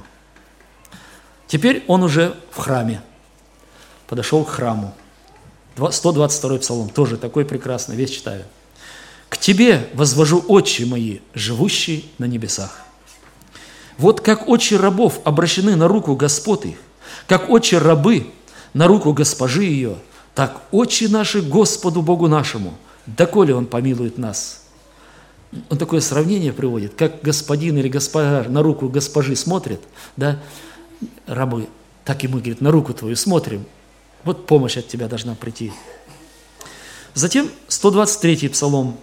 Теперь он уже в храме. Подошел к храму. 122-й псалом, тоже такой прекрасный, весь читаю. «К тебе возвожу очи мои, живущие на небесах». Вот как очи рабов обращены на руку господ их, как очи рабы на руку госпожи ее, так очи наши Господу Богу нашему, доколе Он помилует нас. Он такое сравнение приводит, как господин или госпожа на руку госпожи смотрит, да, рабы, так и мы, говорит, на руку твою смотрим, вот помощь от тебя должна прийти. Затем 123-й псалом,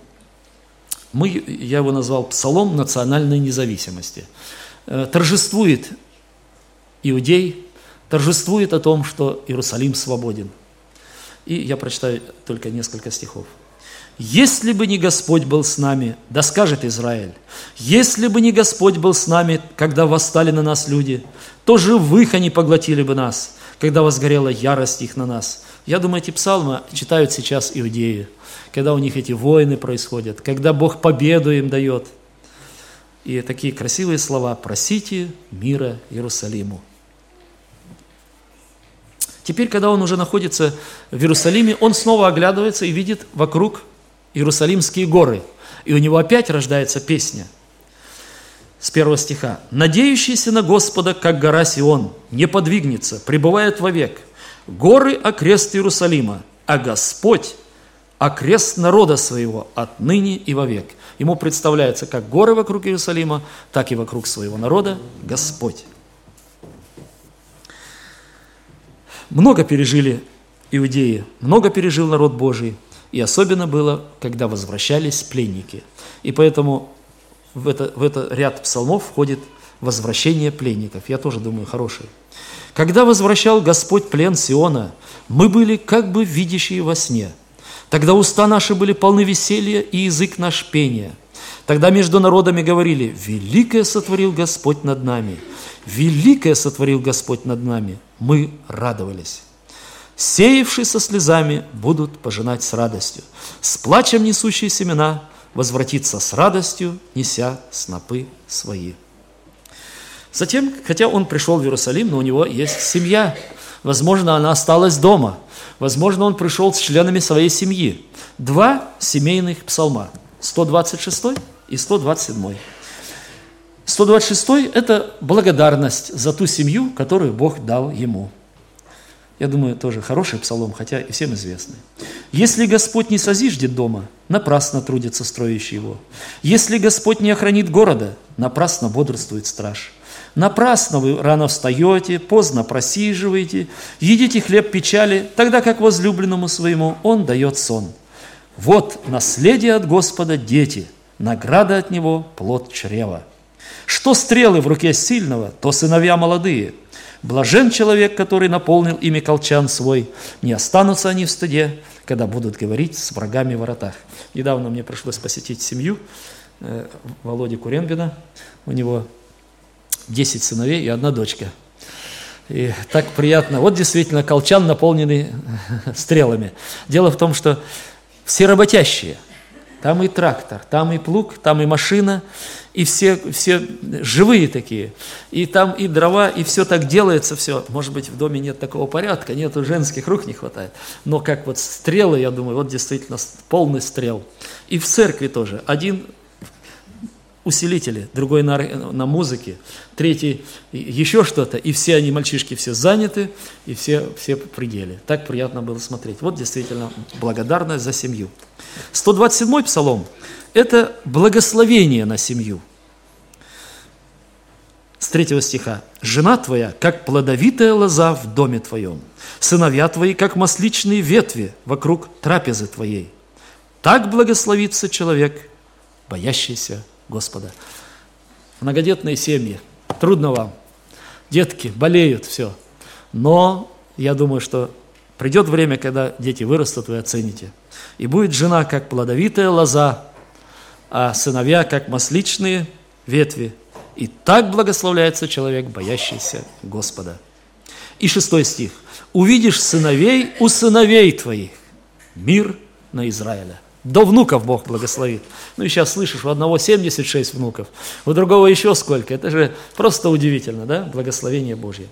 я его назвал псалом национальной независимости. Торжествует иудей, торжествует о том, что Иерусалим свободен. И я прочитаю только несколько стихов. «Если бы не Господь был с нами, да скажет Израиль, если бы не Господь был с нами, когда восстали на нас люди, то живых они поглотили бы нас, когда возгорела ярость их на нас». Я думаю, эти псалмы читают сейчас иудеи, когда у них эти войны происходят, когда Бог победу им дает. И такие красивые слова: «Просите мира Иерусалиму». Теперь, когда он уже находится в Иерусалиме, он снова оглядывается и видит вокруг Иерусалимские горы. И у него опять рождается песня. С 1 стиха. «Надеющийся на Господа, как гора Сион, не подвигнется, пребывает вовек. Горы – окрест Иерусалима, а Господь – окрест народа своего отныне и вовек». Ему представляется как горы вокруг Иерусалима, так и вокруг своего народа Господь. Много пережили иудеи, много пережил народ Божий, и особенно было, когда возвращались пленники. И поэтому в этот ряд псалмов входит возвращение пленников. Я тоже думаю, хороший. «Когда возвращал Господь плен Сиона, мы были как бы видящие во сне. Тогда уста наши были полны веселья, и язык наш пения. Тогда между народами говорили: великое сотворил Господь над нами, великое сотворил Господь над нами. Мы радовались. Сеявшие со слезами будут пожинать с радостью. С плачем несущие семена возвратиться с радостью, неся снопы свои». Затем, хотя он пришел в Иерусалим, но у него есть семья. Возможно, она осталась дома. Возможно, он пришел с членами своей семьи. 2 семейных псалма. 126 и 127. 126 – это благодарность за ту семью, которую Бог дал ему. Я думаю, тоже хороший псалом, хотя и всем известный. «Если Господь не созиждет дома, напрасно трудится строящий его. Если Господь не охранит города, напрасно бодрствует страж. Напрасно вы рано встаете, поздно просиживаете, едите хлеб печали, тогда как возлюбленному своему он дает сон. Вот наследие от Господа дети, награда от Него плод чрева. Что стрелы в руке сильного, то сыновья молодые. Блажен человек, который наполнил ими колчан свой, не останутся они в стыде, когда будут говорить с врагами в воротах. Недавно мне пришлось посетить семью Володи Куренбина. У него 10 сыновей и 1 дочка. И так приятно. Вот действительно колчан, наполненный стрелами. Дело в том, что все работящие. Там и трактор, там и плуг, там и машина, и все живые такие. И там и дрова, и все так делается, все. Может быть, в доме нет такого порядка, нету женских рук, не хватает. Но как вот стрелы, я думаю, вот действительно полный стрел. И в церкви тоже. Один усилители, другой на музыке, третий еще что-то, и все они, мальчишки, все заняты, и все в пределе. Так приятно было смотреть. Вот действительно благодарность за семью. 127-й псалом – это благословение на семью. С 3 стиха. «Жена твоя, как плодовитая лоза в доме твоем, сыновья твои, как масличные ветви вокруг трапезы твоей. Так благословится человек, боящийся Господа». Многодетные семьи, трудно вам, детки болеют, все. Но я думаю, что придет время, когда дети вырастут, вы оцените. И будет жена, как плодовитая лоза, а сыновья, как масличные ветви. И так благословляется человек, боящийся Господа. И 6 стих. «Увидишь сыновей у сыновей твоих, мир на Израиля». До внуков Бог благословит. Ну и сейчас слышишь, у одного 76 внуков, у другого еще сколько. Это же просто удивительно, да? Благословение Божье.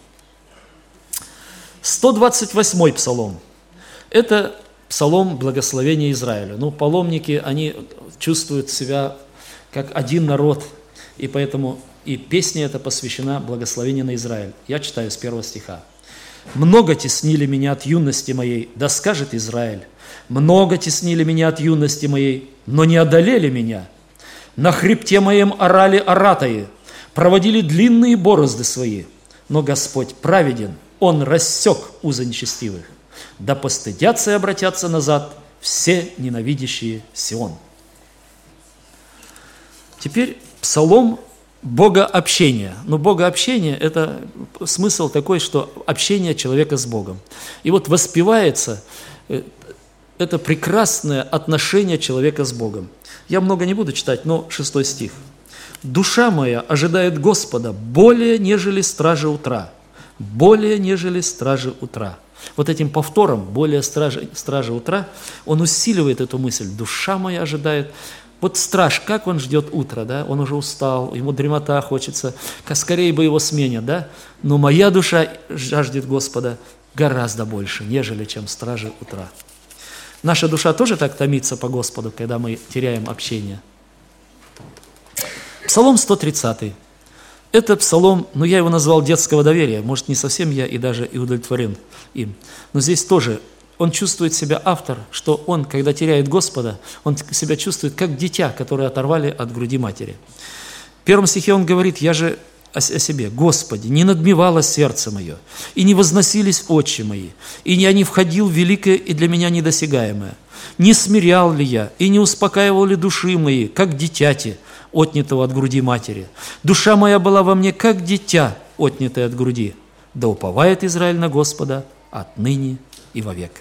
128-й псалом. Это псалом благословения Израилю. Ну, паломники, они чувствуют себя как один народ, и поэтому и песня эта посвящена благословению на Израиль. Я читаю с 1 стиха. «Много теснили меня от юности моей, да скажет Израиль. Много теснили меня от юности моей, но не одолели меня. На хребте моем орали оратаи, проводили длинные борозды свои. Но Господь праведен, Он рассек узы нечестивых. Да постыдятся и обратятся назад все ненавидящие Сион». Теперь псалом богообщения. Но богообщение – это смысл такой, что общение человека с Богом. И вот воспевается это прекрасное отношение человека с Богом. Я много не буду читать, но 6 стих. «Душа моя ожидает Господа более, нежели стражи утра». Более, нежели стражи утра. Вот этим повтором «более стражи утра» он усиливает эту мысль. Душа моя ожидает. Вот страж, как он ждет утра, да? Он уже устал, ему дремота хочется, скорее бы его сменят, да? Но моя душа жаждет Господа гораздо больше, нежели чем стражи утра. Наша душа тоже так томится по Господу, когда мы теряем общение. Псалом 130. Это псалом, я его назвал детского доверия, может, не совсем я и даже и удовлетворен им. Но здесь тоже он чувствует себя, автор, что он, когда теряет Господа, он себя чувствует как дитя, которое оторвали от груди матери. В 1 стихе он говорит: «Я же о себе, Господи, не надмевало сердце мое, и не возносились очи мои, и я не входил в великое и для меня недосягаемое. Не смирял ли я, и не успокаивал ли души мои, как дитяти, отнятого от груди матери? Душа моя была во мне, как дитя, отнятое от груди. Да уповает Израиль на Господа отныне и вовек».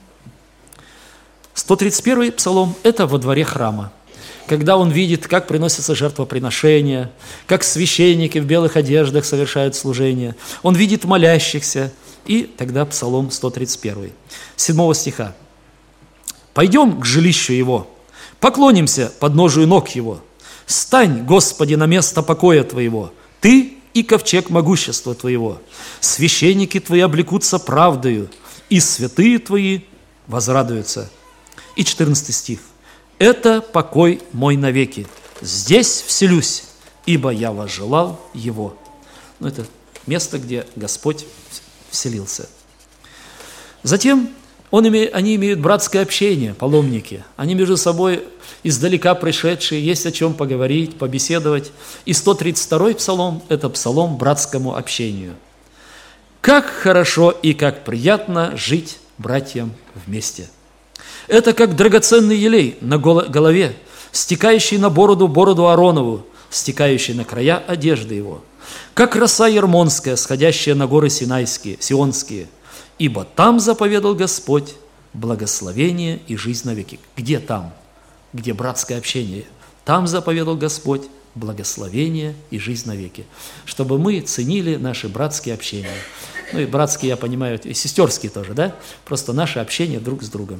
131-й псалом – это во дворе храма. Когда он видит, как приносятся жертвоприношения, как священники в белых одеждах совершают служение, он видит молящихся, и тогда псалом 131, 7 стиха. «Пойдем к жилищу его, поклонимся подножию ног его. Стань, Господи, на место покоя Твоего, Ты и ковчег могущества Твоего. Священники Твои облекутся правдою, и святые Твои возрадуются». И 14 стих. «Это покой мой навеки, здесь вселюсь, ибо я возжелал его». Это место, где Господь вселился. Затем они имеют братское общение, паломники. Они между собой издалека пришедшие, есть о чем поговорить, побеседовать. И 132-й псалом – это псалом братскому общению. «Как хорошо и как приятно жить братьям вместе». Это как драгоценный елей на голове, стекающий на бороду Ааронову, стекающей на края одежды его, как роса ермонская, сходящая на горы Синайские, Сионские, ибо там заповедал Господь благословение и жизнь навеки». Где там? Где братское общение? Там заповедал Господь благословение и жизнь навеки. Чтобы мы ценили наши братские общения. Ну и братские, я понимаю, и сестерские тоже, да? Просто наше общение друг с другом.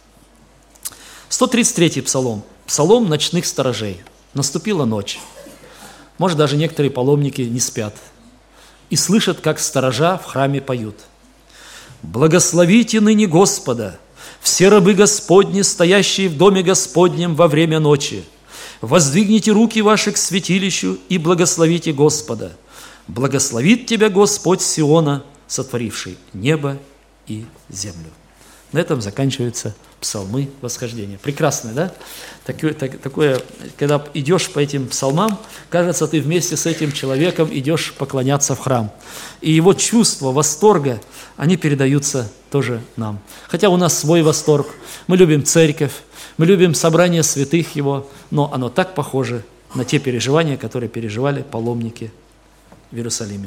133-й псалом. Псалом ночных сторожей. Наступила ночь. Может, даже некоторые паломники не спят и слышат, как сторожа в храме поют. «Благословите ныне Господа, все рабы Господни, стоящие в доме Господнем во время ночи. Воздвигните руки ваши к святилищу и благословите Господа. Благословит тебя Господь Сиона, сотворивший небо и землю». На этом заканчиваются псалмы восхождения. Прекрасно, да? Такое, когда идешь по этим псалмам, кажется, ты вместе с этим человеком идешь поклоняться в храм. И его чувства, восторга, они передаются тоже нам. Хотя у нас свой восторг. Мы любим церковь, мы любим собрание святых его, но оно так похоже на те переживания, которые переживали паломники в Иерусалиме.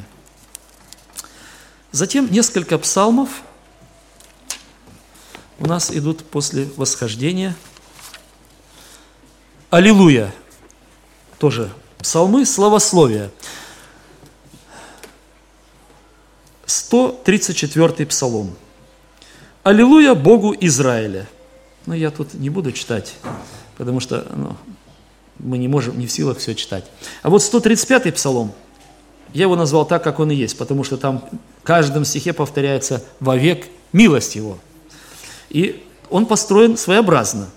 Затем несколько псалмов у нас идут после восхождения. Аллилуйя. Тоже псалмы славословия. 134-й псалом. Аллилуйя Богу Израиля. Но я тут не буду читать, потому что мы не можем, не в силах все читать. А вот 135-й псалом, я его назвал так, как он и есть, потому что там в каждом стихе повторяется «вовек милость его». И он построен своеобразно.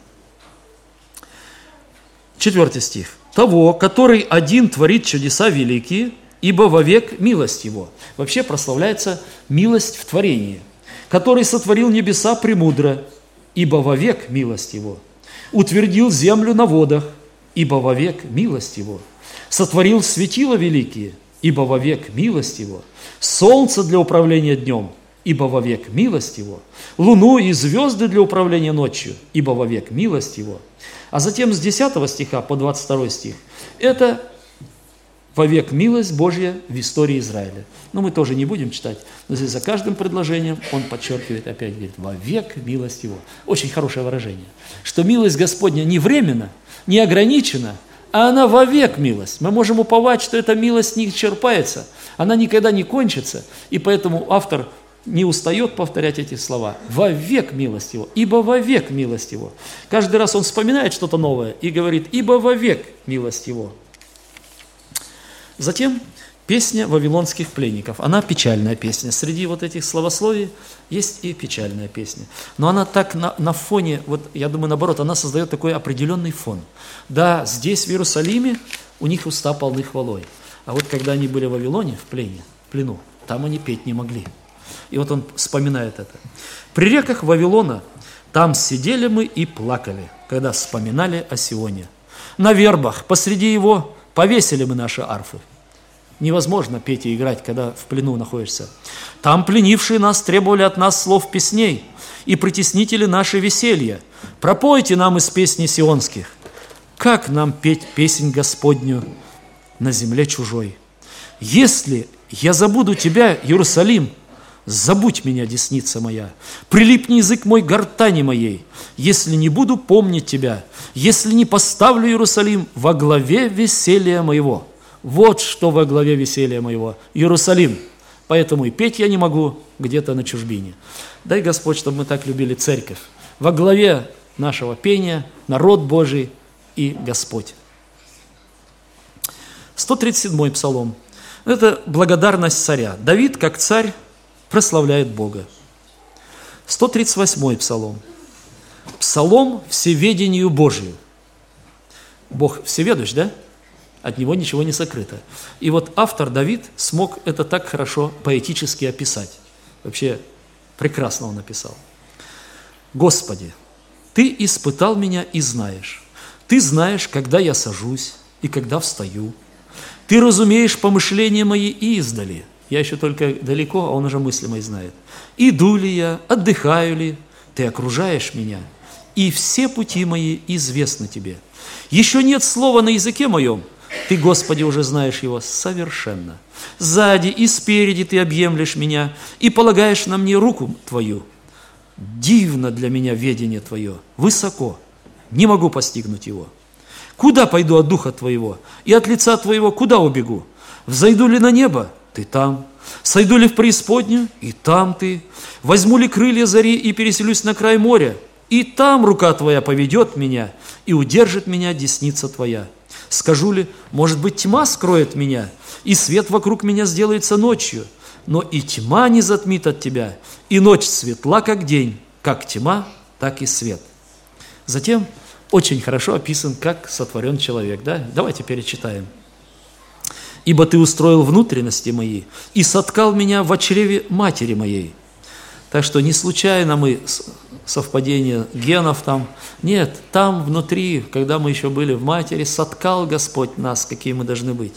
4 стих. «Того, который один творит чудеса великие, ибо вовек милость его». Вообще прославляется милость в творении. «Который сотворил небеса премудро, ибо вовек милость его. Утвердил землю на водах, ибо вовек милость его. Сотворил светила великие, ибо вовек милость его. Солнце для управления днем, ибо вовек милость его. Луну и звезды для управления ночью, ибо вовек милость его». А затем с 10 стиха по 22 стих это вовек милость Божья в истории Израиля. Но мы тоже не будем читать, но здесь за каждым предложением он подчеркивает, опять говорит, вовек милость его. Очень хорошее выражение, что милость Господня не временна, не ограничена, а она вовек милость. Мы можем уповать, что эта милость не исчерпается, она никогда не кончится, и поэтому автор не устает повторять эти слова. Вовек милость его, ибо вовек милость его. Каждый раз он вспоминает что-то новое и говорит, ибо вовек милость его. Затем песня вавилонских пленников. Она печальная песня. Среди вот этих славословий есть и печальная песня. Но она так на фоне, вот я думаю, наоборот, она создает такой определенный фон. Да, здесь, в Иерусалиме, у них уста полны хвалой. А вот когда они были в Вавилоне, в плену, там они петь не могли. И вот он вспоминает это. «При реках Вавилона там сидели мы и плакали, когда вспоминали о Сионе. На вербах посреди его повесили мы наши арфы». Невозможно петь и играть, когда в плену находишься. «Там пленившие нас требовали от нас слов песней, и притеснители наши веселья. Пропойте нам из песни сионских. Как нам петь песнь Господню на земле чужой? Если я забуду тебя, Иерусалим, забудь меня, десница моя, прилипни язык мой к гортани моей, если не буду помнить тебя, если не поставлю Иерусалим во главе веселья моего». Вот что во главе веселья моего – Иерусалим. Поэтому и петь я не могу где-то на чужбине. Дай Господь, чтобы мы так любили церковь. Во главе нашего пения народ Божий и Господь. 137-й псалом. Это благодарность царя. Давид, как царь, прославляет Бога. 138-й псалом. Псалом всеведению Божию. Бог всеведущ, да? От него ничего не сокрыто. И вот автор Давид смог это так хорошо поэтически описать. Вообще прекрасно он написал. «Господи, Ты испытал меня и знаешь. Ты знаешь, когда я сажусь и когда встаю. Ты разумеешь помышления мои издали». Я еще только далеко, а он уже мысли мои знает. «Иду ли я, отдыхаю ли, Ты окружаешь меня, и все пути мои известны Тебе. Еще нет слова на языке моем, Ты, Господи, уже знаешь его совершенно. Сзади и спереди Ты объемлешь меня и полагаешь на мне руку Твою. Дивно для меня ведение Твое, высоко, не могу постигнуть его. Куда пойду от Духа Твоего, и от лица Твоего куда убегу? Взойду ли на небо? Ты там. Сойду ли в преисподнюю? И там Ты. Возьму ли крылья зари и переселюсь на край моря? И там рука Твоя поведет меня, и удержит меня десница Твоя. Скажу ли, может быть, тьма скроет меня, и свет вокруг меня сделается ночью, но и тьма не затмит от Тебя, и ночь светла, как день, как тьма, так и свет. Затем очень хорошо описан, как сотворен человек. Да? Давайте перечитаем. «Ибо Ты устроил внутренности мои и соткал меня в чреве матери моей». Так что не случайно мы совпадение генов там. Нет, там внутри, когда мы еще были в матери, соткал Господь нас, какие мы должны быть.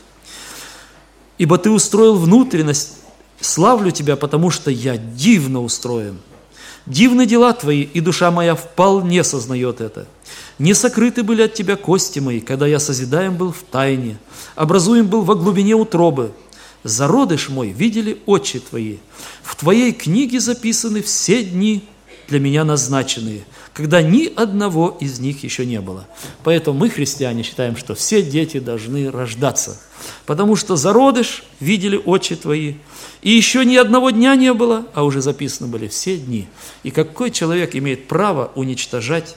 «Ибо Ты устроил внутренность, славлю Тебя, потому что я дивно устроен. Дивны дела Твои, и душа моя вполне сознает это. Не сокрыты были от Тебя кости мои, когда я созидаем был в тайне, образуем был во глубине утробы. Зародыш мой видели очи Твои. В Твоей книге записаны все дни для меня назначенные, когда ни одного из них еще не было». Поэтому мы, христиане, считаем, что все дети должны рождаться, потому что зародыш видели очи Твои, и еще ни одного дня не было, а уже записаны были все дни. И какой человек имеет право уничтожать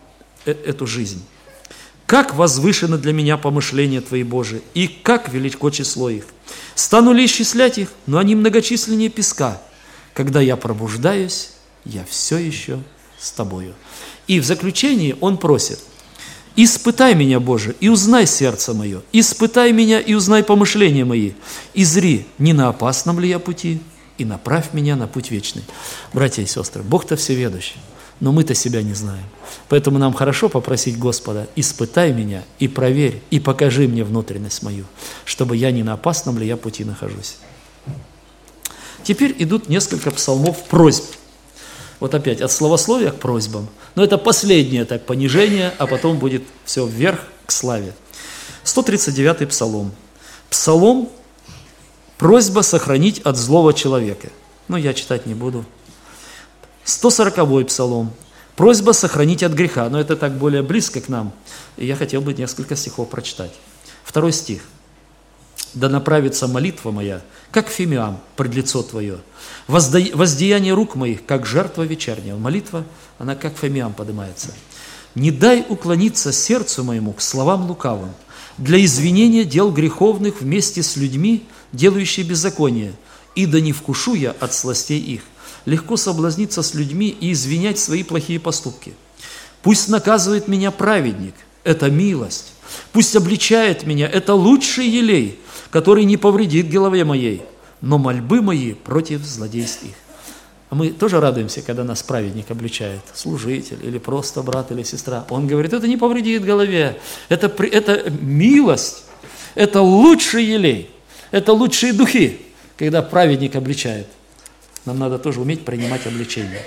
эту жизнь? «Как возвышено для меня помышления Твои, Божии, и как велико число их! Стану ли исчислять их, но они многочисленнее песка. Когда я пробуждаюсь, я все еще с Тобою». И в заключении он просит: «Испытай меня, Боже, и узнай сердце мое, испытай меня и узнай помышления мои, и зри, не на опасном ли я пути, и направь меня на путь вечный». Братья и сестры, Бог-то всеведущий, но мы-то себя не знаем. Поэтому нам хорошо попросить Господа: испытай меня и проверь, и покажи мне внутренность мою, чтобы я не на опасном ли я пути нахожусь. Теперь идут несколько псалмов просьб. Вот опять от словословия к просьбам. Но это последнее так понижение, а потом будет все вверх к славе. 139-й псалом. Псалом «Просьба сохранить от злого человека». Но я читать не буду. 140-й псалом. Просьба сохранить от греха. Но это так более близко к нам. И я хотел бы несколько стихов прочитать. 2 стих. «Да направится молитва моя, как фимиам, пред лицо Твое, воздеяние рук моих, как жертва вечерняя». Молитва, она как фимиам поднимается. «Не дай уклониться сердцу моему к словам лукавым, для извинения дел греховных вместе с людьми, делающие беззаконие, и да не вкушу я от сластей их». Легко соблазниться с людьми и извинять свои плохие поступки. «Пусть наказывает меня праведник, это милость. Пусть обличает меня, это лучший елей, который не повредит голове моей, но мольбы мои против злодейств их». А мы тоже радуемся, когда нас праведник обличает, служитель или просто брат или сестра. Он говорит: это не повредит голове, это милость, это лучший елей, это лучшие духи, когда праведник обличает. Нам надо тоже уметь принимать обличение.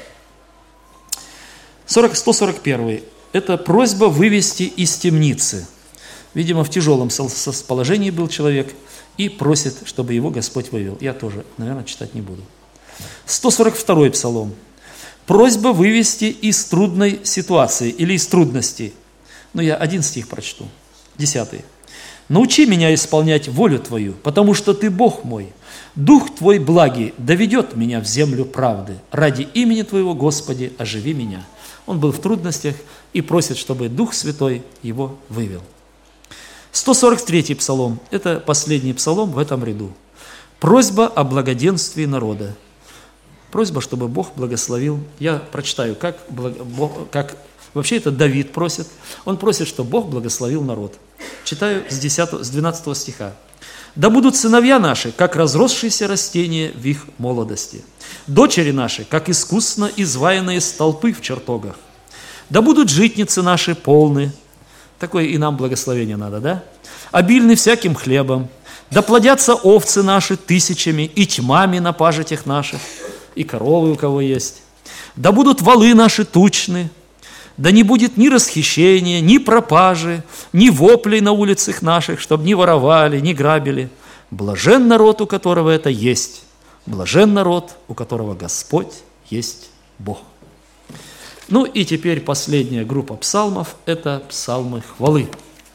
141. Это просьба вывести из темницы. Видимо, в тяжелом положении был человек и просит, чтобы его Господь вывел. Я тоже, наверное, читать не буду. 142 псалом. Просьба вывести из трудной ситуации или из трудностей. Но я один стих прочту. 10. «Научи меня исполнять волю Твою, потому что Ты Бог мой. Дух Твой благий доведет меня в землю правды. Ради имени Твоего, Господи, оживи меня». Он был в трудностях и просит, чтобы Дух Святой его вывел. 143 псалом. Это последний псалом в этом ряду. Просьба о благоденствии народа. Просьба, чтобы Бог благословил. Я прочитаю, как вообще это Давид просит. Он просит, чтобы Бог благословил народ. Читаю с 12 стиха. «Да будут сыновья наши, как разросшиеся растения в их молодости, дочери наши, как искусно изваянные столпы в чертогах. Да будут житницы наши полны». Такое и нам благословение надо, да? «Обильны всяким хлебом. Да плодятся овцы наши тысячами и тьмами на пажитях наших, и коровы у кого есть. Да будут валы наши тучны. Да не будет ни расхищения, ни пропажи, ни воплей на улицах наших, чтобы ни воровали, ни грабили. Блажен народ, у которого это есть. Блажен народ, у которого Господь есть Бог. Ну и теперь последняя группа псалмов – это псалмы хвалы.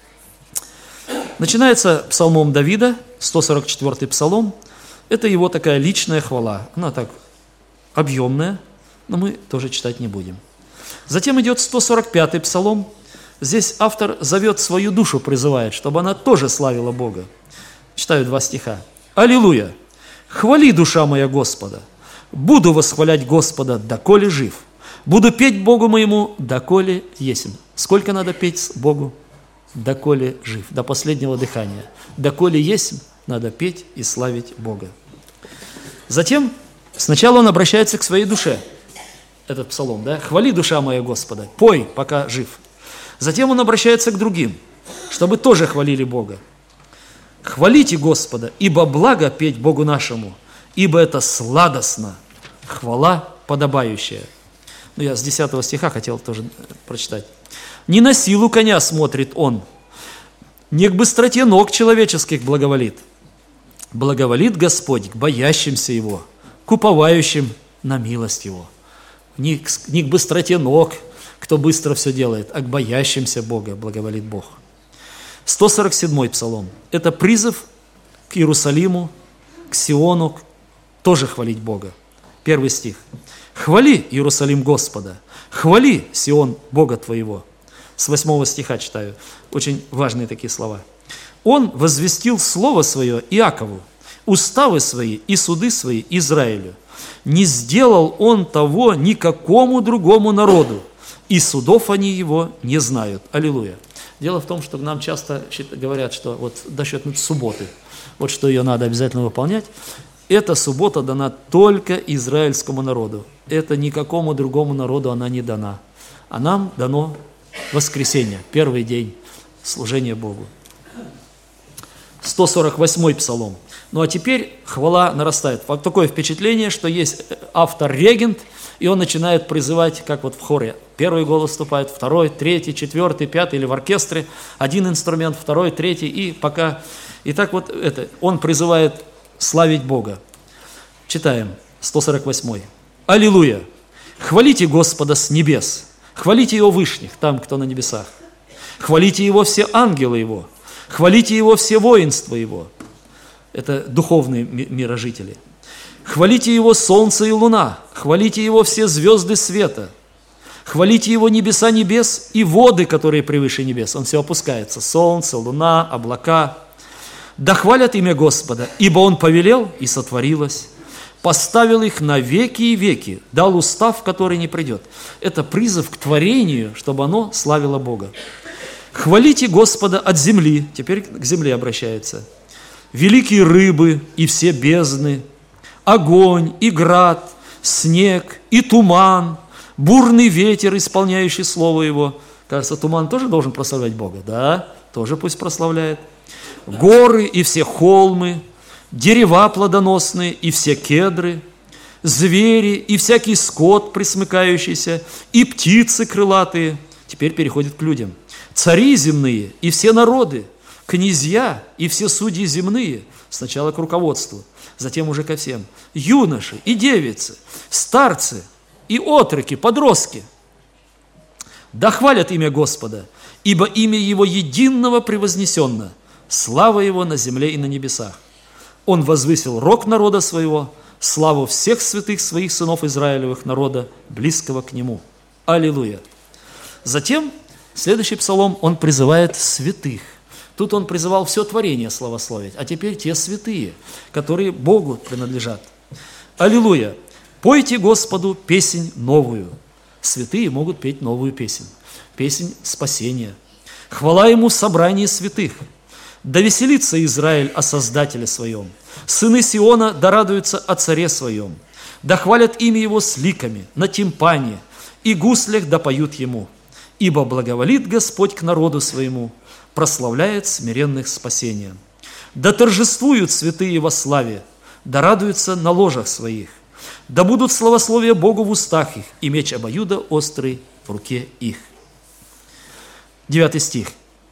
Начинается псалмом Давида, 144-й псалом. Это его такая личная хвала. Она так объемная, но мы тоже читать не будем. Затем идет 145-й псалом. Здесь автор зовет свою душу, призывает, чтобы она тоже славила Бога. Читаю 2 стиха. «Аллилуйя! Хвали, душа моя, Господа! Буду восхвалять Господа, доколе жив. Буду петь Богу моему, доколе есмь». Сколько надо петь Богу? Доколе жив, до последнего дыхания. Доколе есмь, надо петь и славить Бога. Затем, сначала он обращается к своей душе. Этот псалом, да? «Хвали, душа моя, Господа, пой, пока жив». Затем он обращается к другим, чтобы тоже хвалили Бога. «Хвалите Господа, ибо благо петь Богу нашему, ибо это сладостно, хвала подобающая». Ну, я с 10 стиха хотел тоже прочитать. «Не на силу коня смотрит он, не к быстроте ног человеческих благоволит. Благоволит Господь к боящимся Его, к уповающим на милость Его». Не к быстроте ног, кто быстро все делает, а к боящимся Бога благоволит Бог. 147-й псалом. Это призыв к Иерусалиму, к Сиону, тоже хвалить Бога. 1 стих. «Хвали, Иерусалим, Господа, хвали, Сион, Бога твоего». С 8 стиха читаю. Очень важные такие слова. «Он возвестил слово свое Иакову, уставы свои и суды свои Израилю. Не сделал он того никакому другому народу, и судов они его не знают». Аллилуйя. Дело в том, что нам часто говорят, что вот насчет субботы, вот что ее надо обязательно выполнять. Эта суббота дана только израильскому народу. Это никакому другому народу она не дана. А нам дано воскресенье, первый день служения Богу. 148-й псалом. Ну а теперь хвала нарастает. Вот такое впечатление, что есть автор-регент, и он начинает призывать, как вот в хоре. Первый голос вступает, второй, третий, четвертый, пятый, или в оркестре. Один инструмент, второй, третий, и пока... И так вот это, он призывает славить Бога. Читаем, 148-й. «Аллилуйя! Хвалите Господа с небес, хвалите Его вышних, там, кто на небесах. Хвалите Его все ангелы Его, хвалите Его все воинства Его». Это духовные мирожители. «Хвалите Его солнце и луна, хвалите Его все звезды света, хвалите Его небеса небес и воды, которые превыше небес». Он все опускается. Солнце, луна, облака. «Да хвалят имя Господа, ибо Он повелел, и сотворилось. Поставил их на веки и веки, дал устав, который не придет». Это призыв к творению, чтобы оно славило Бога. «Хвалите Господа от земли». Теперь к земле обращается. «Великие рыбы и все бездны, огонь и град, снег и туман, бурный ветер, исполняющий слово Его». Кажется, туман тоже должен прославлять Бога. Да, тоже пусть прославляет. «Горы и все холмы, дерева плодоносные и все кедры, звери и всякий скот пресмыкающийся, и птицы крылатые». Теперь переходит к людям. «Цари земные и все народы, князья и все судьи земные». Сначала к руководству, затем уже ко всем. «Юноши и девицы, старцы и отроки, подростки. Да хвалят имя Господа, ибо имя Его единого превознесенно, слава Его на земле и на небесах. Он возвысил рог народа своего, славу всех святых своих сынов Израилевых, народа, близкого к Нему». Аллилуйя. Затем, следующий псалом, он призывает святых. Тут он призывал все творение славословить, а теперь те святые, которые Богу принадлежат. Аллилуйя! Пойте Господу песнь новую. Святые могут петь новую песнь. Песнь спасения. Хвала Ему в собрании святых. Да веселится Израиль о Создателе Своем. Сыны Сиона да радуются о Царе Своем. Да хвалят имя Его с ликами, на тимпане, и гуслях да поют Ему. Ибо благоволит Господь к народу Своему, прославляет смиренных спасением. Да торжествуют святые во славе, да радуются на ложах своих. Да будут славословия Богу в устах их, и меч обоюда острый в руке их. 9 стих.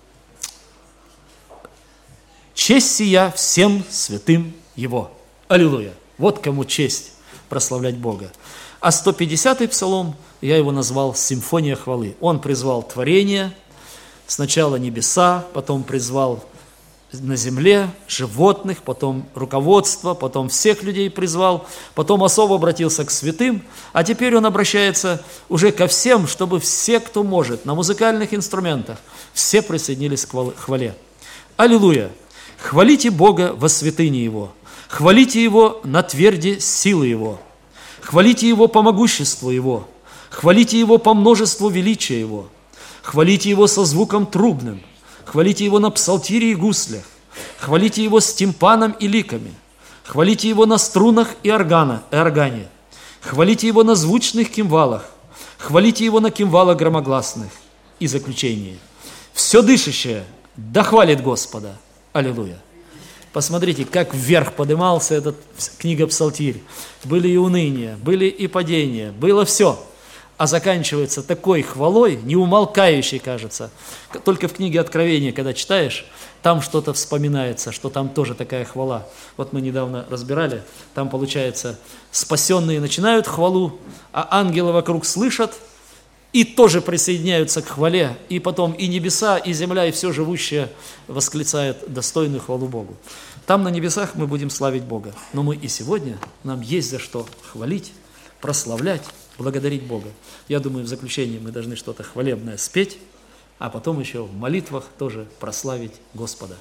«Честь сия всем святым Его». Аллилуйя! Вот кому честь прославлять Бога. А 150-й псалом, я его назвал «Симфония хвалы». Он призвал творение, сначала небеса, потом призвал на земле животных, потом руководство, потом всех людей призвал, потом особо обратился к святым, а теперь он обращается уже ко всем, чтобы все, кто может, на музыкальных инструментах, все присоединились к хвале. Аллилуйя! Хвалите Бога во святыне Его, хвалите Его на тверди силы Его, хвалите Его по могуществу Его, хвалите Его по множеству величия Его, хвалите Его со звуком трубным, хвалите Его на псалтире и гуслях, хвалите Его с тимпаном и ликами, хвалите Его на струнах и органе, хвалите Его на звучных кимвалах, хвалите Его на кимвалах громогласных. И заключение. Все дышащее да хвалит Господа. Аллилуйя. Посмотрите, как вверх поднимался эта книга Псалтирь. Были и уныния, были и падения, было все. А заканчивается такой хвалой, неумолкающей, кажется. Только в книге Откровения, когда читаешь, там что-то вспоминается, что там тоже такая хвала. Вот мы недавно разбирали, там получается, спасенные начинают хвалу, а ангелы вокруг слышат и тоже присоединяются к хвале, и потом и небеса, и земля, и все живущее восклицает достойную хвалу Богу. Там на небесах мы будем славить Бога, но мы и сегодня, нам есть за что хвалить, прославлять, благодарить Бога. Я думаю, в заключение мы должны что-то хвалебное спеть, а потом еще в молитвах тоже прославить Господа.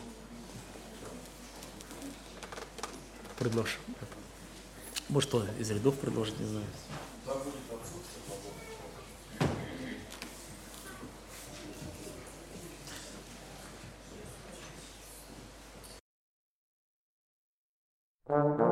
Предложь. Может, кто из рядов предложит, не знаю. Thank you.